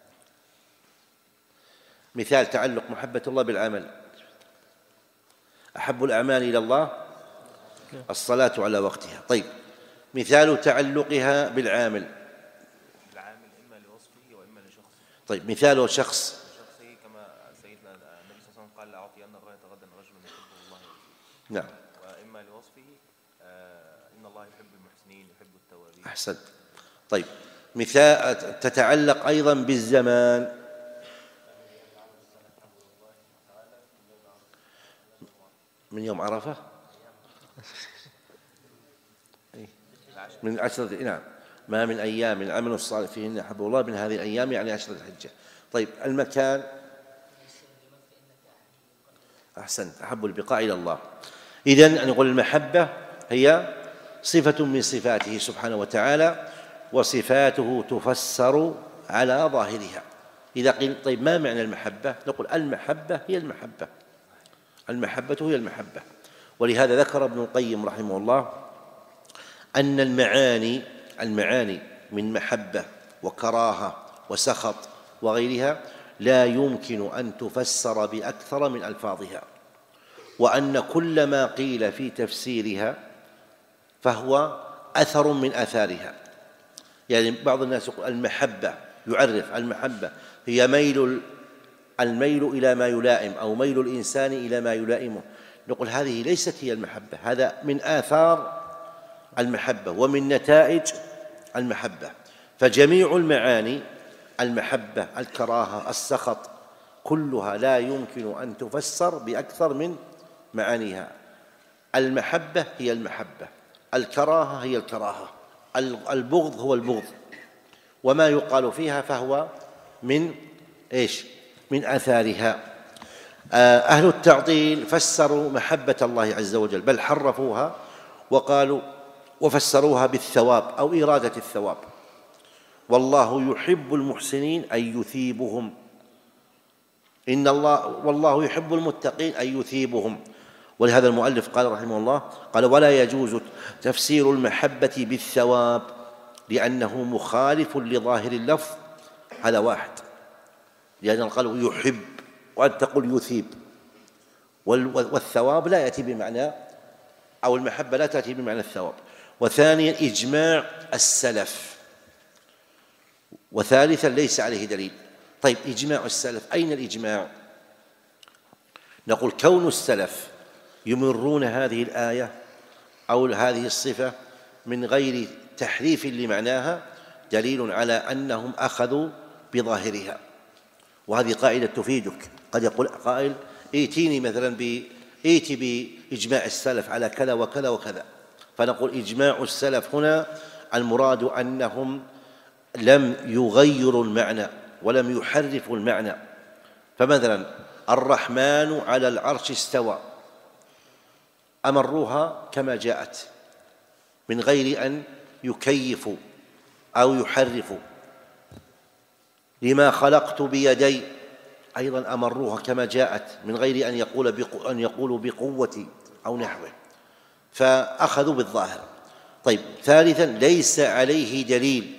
مثال تعلق محبة الله بالعمل. أحب الأعمال إلى الله الصلاة على وقتها. طيب، مثال تعلقها بالعامل؟ العامل إما لوصفه وإما لشخصه. طيب، مثال شخص؟ شخصه كما سيدنا النبي صلى الله عليه وسلم قال: لأعطين الراية غدا رجل يحبه الله ورسوله. نعم. وإما لوصفه: إن الله يحب المحسنين يحب التوابين. أحسنت. طيب، مثال تتعلق أيضا بالزمان. من يوم عرفة، من العشرة. نعم. ما من أيام العمل الصالح فيهن أحب الله من هذه الأيام، يعني عشرة الحجة. طيب، المكان؟ أحسنت، أحب البقاع إلى الله. إذن نقول المحبة هي صفة من صفاته سبحانه وتعالى، وصفاته تفسر على ظاهرها. إذا قيل طيب ما معنى المحبة؟ نقول المحبة هي المحبة، المحبة هي المحبة. ولهذا ذكر ابن القيم رحمه الله أن المعاني المعاني من محبة وكراهة وسخط وغيرها لا يمكن أن تفسر بأكثر من ألفاظها، وأن كل ما قيل في تفسيرها فهو أثر من آثارها. يعني بعض الناس يقول المحبة، يعرف المحبة هي ميل الميل إلى ما يلائم أو ميل الإنسان إلى ما يلائمه. نقول هذه ليست هي المحبة، هذا من آثار المحبة ومن نتائج المحبة. فجميع المعاني، المحبة، الكراهة، السخط، كلها لا يمكن أن تفسر بأكثر من معانيها. المحبة هي المحبة، الكراهة هي الكراهة، البغض هو البغض، وما يقال فيها فهو من إيش؟ من آثارها. أهل التعطيل فسروا محبة الله عز وجل، بل حرفوها وقالوا وفسروها بالثواب أو إرادة الثواب. والله يحب المحسنين أن يثيبهم، إن الله والله يحب المتقين أن يثيبهم. ولهذا المؤلف قال رحمه الله قال ولا يجوز تفسير المحبة بالثواب لأنه مخالف لظاهر اللفظ. هذا واحد، لأن القلب يحب وأن تقول يثيب، والثواب لا يأتي بمعنى أو المحبة لا تأتي بمعنى الثواب. وثانيا إجماع السلف، وثالثا ليس عليه دليل. طيب إجماع السلف، أين الإجماع؟ نقول كون السلف يمرون هذه الآية أو هذه الصفة من غير تحريف لمعناها دليل على أنهم أخذوا بظاهرها. وهذه قاعدة تفيدك. قد يقول قائل ائتيني مثلا ب ائتي بإجماع السلف على كذا وكذا وكذا، فنقول إجماع السلف هنا المراد أنهم لم يغيروا المعنى ولم يحرفوا المعنى. فمثلا الرحمن على العرش استوى، أمروها كما جاءت من غير أن يكيفوا أو يحرفوا. لما خلقت بيدي، أيضا أمروها كما جاءت من غير أن يقول أن يقولوا بقوتي أو نحوه، فأخذوا بالظاهر. طيب ثالثا ليس عليه دليل،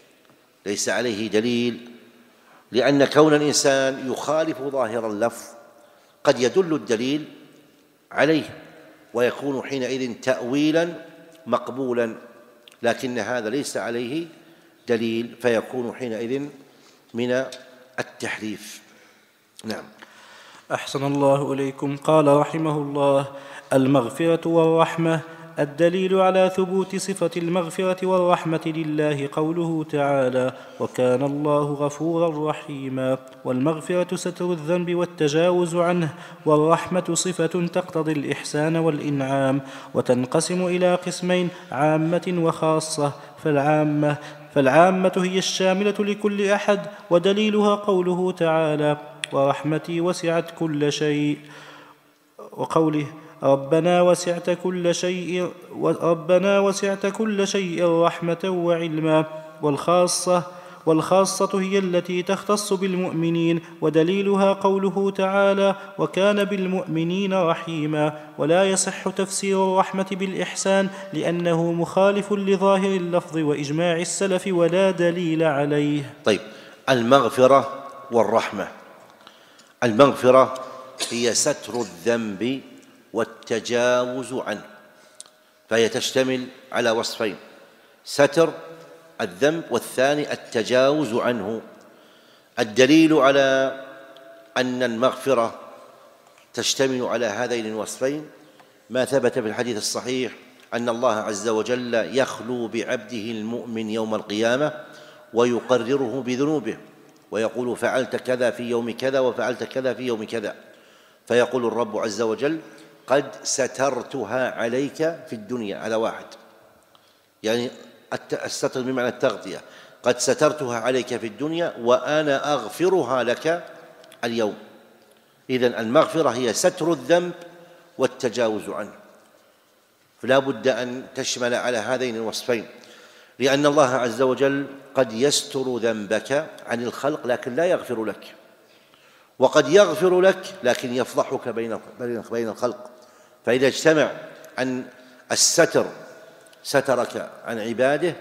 ليس عليه دليل لأن كون الإنسان يخالف ظاهر اللفظ قد يدل الدليل عليه ويكون حينئذ تأويلا مقبولا، لكن هذا ليس عليه دليل فيكون حينئذ من التحريف. نعم. أحسن الله إليكم. قال رحمه الله: المغفرة والرحمة. الدليل على ثبوت صفة المغفرة والرحمة لله قوله تعالى: وكان الله غفورا رحيما. والمغفرة ستر الذنب والتجاوز عنه، والرحمة صفة تقتضي الإحسان والإنعام، وتنقسم إلى قسمين: عامة وخاصة. فالعامة فالعامة هي الشاملة لكل أحد، ودليلها قوله تعالى: ورحمتي وسعت كل شيء، وقوله: ربنا وسعت كل شيء ربنا وسعت كل شيء رحمة وعلما. والخاصة والخاصة هي التي تختص بالمؤمنين، ودليلها قوله تعالى: وكان بالمؤمنين رحيما. ولا يصح تفسير الرحمة بالإحسان لأنه مخالف لظاهر اللفظ وإجماع السلف ولا دليل عليه. طيب المغفرة والرحمة. المغفرة هي ستر الذنب والتجاوز عنه، فهي تشتمل على وصفين: ستر الذنب والثاني التجاوز عنه. الدليل على أن المغفرة تشتمل على هذين الوصفين ما ثبت في الحديث الصحيح أن الله عز وجل يخلو بعبده المؤمن يوم القيامة ويقرره بذنوبه ويقول: فعلت كذا في يوم كذا وفعلت كذا في يوم كذا، فيقول الرب عز وجل: قد سترتها عليك في الدنيا. هذا واحد، يعني الستر بمعنى التغطية. قد سترتها عليك في الدنيا وأنا أغفرها لك اليوم. إذن المغفرة هي ستر الذنب والتجاوز عنه، فلا بد أن تشمل على هذين الوصفين، لأن الله عز وجل قد يستر ذنبك عن الخلق لكن لا يغفر لك، وقد يغفر لك لكن يفضحك بين الخلق. فإذا اجتمع أن الستر سترك عن عباده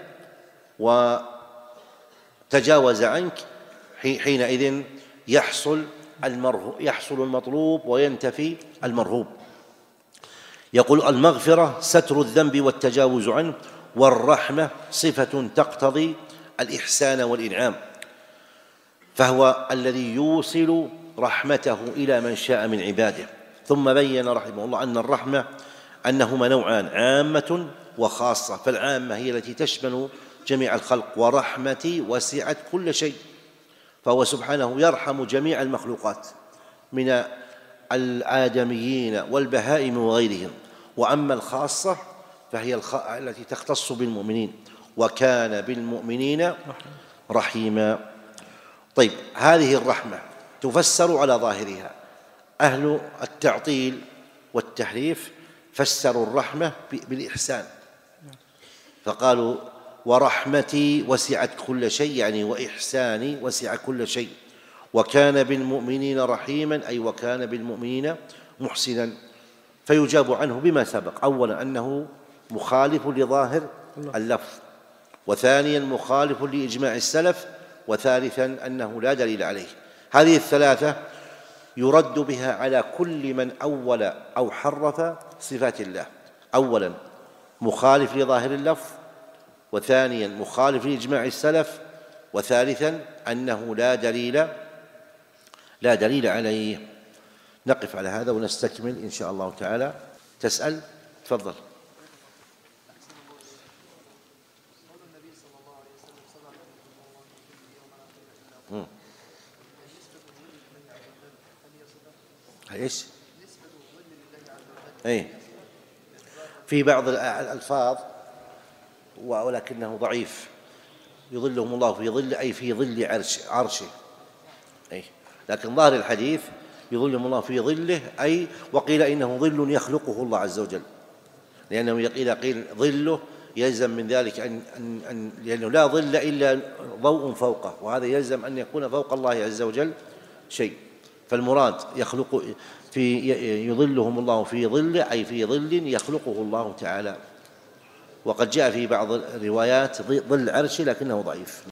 وتجاوز عنك، حينئذ يحصل يحصل المطلوب وينتفي المرهوب. يقول: المغفرة ستر الذنب والتجاوز عنه، والرحمة صفة تقتضي الإحسان والإنعام، فهو الذي يوصل رحمته إلى من شاء من عباده. ثم بين رحمه الله أن الرحمة أنهما نوعان: عامة وخاصة. فالعامة هي التي تشمل جميع الخلق، ورحمتي وسعت كل شيء، فهو سبحانه يرحم جميع المخلوقات من الآدميين والبهائم وغيرهم. وأما الخاصة فهي التي تختص بالمؤمنين: وكان بالمؤمنين رحيما. طيب، هذه الرحمة تفسر على ظاهرها. أهل التعطيل والتحريف فسروا الرحمة بالإحسان، فقالوا ورحمتي وسعت كل شيء، يعني وإحساني وسع كل شيء، وكان بالمؤمنين رحيما، أي وكان بالمؤمنين محسنا. فيجاب عنه بما سبق: أولا أنه مخالف لظاهر اللفظ، وثانيا مخالف لإجماع السلف، وثالثا أنه لا دليل عليه. هذه الثلاثة يرد بها على كل من أول أو حرف صفات الله: أولا مخالف لظاهر اللفظ، وثانيا مخالف لإجماع السلف، وثالثا أنه لا دليل لا دليل عليه. نقف على هذا ونستكمل إن شاء الله تعالى. تسأل؟ تفضل. ايش؟ اي في بعض الألفاظ ولكنه ضعيف: يظلهم الله في ظل، أي في ظل عرش عرشه. أي لكن ظاهر الحديث يظلهم الله في ظله، أي وقيل إنه ظل يخلقه الله عز وجل، لأنه إذا قيل ظله يلزم من ذلك أن, أن, أن لأنه لا ظل إلا ضوء فوقه، وهذا يلزم أن يكون فوق الله عز وجل شيء. فالمراد يخلق في يظلهم الله في ظله، أي في ظل يخلقه الله تعالى. وقد جاء في بعض الروايات ظل عرشه لكنه ضعيف.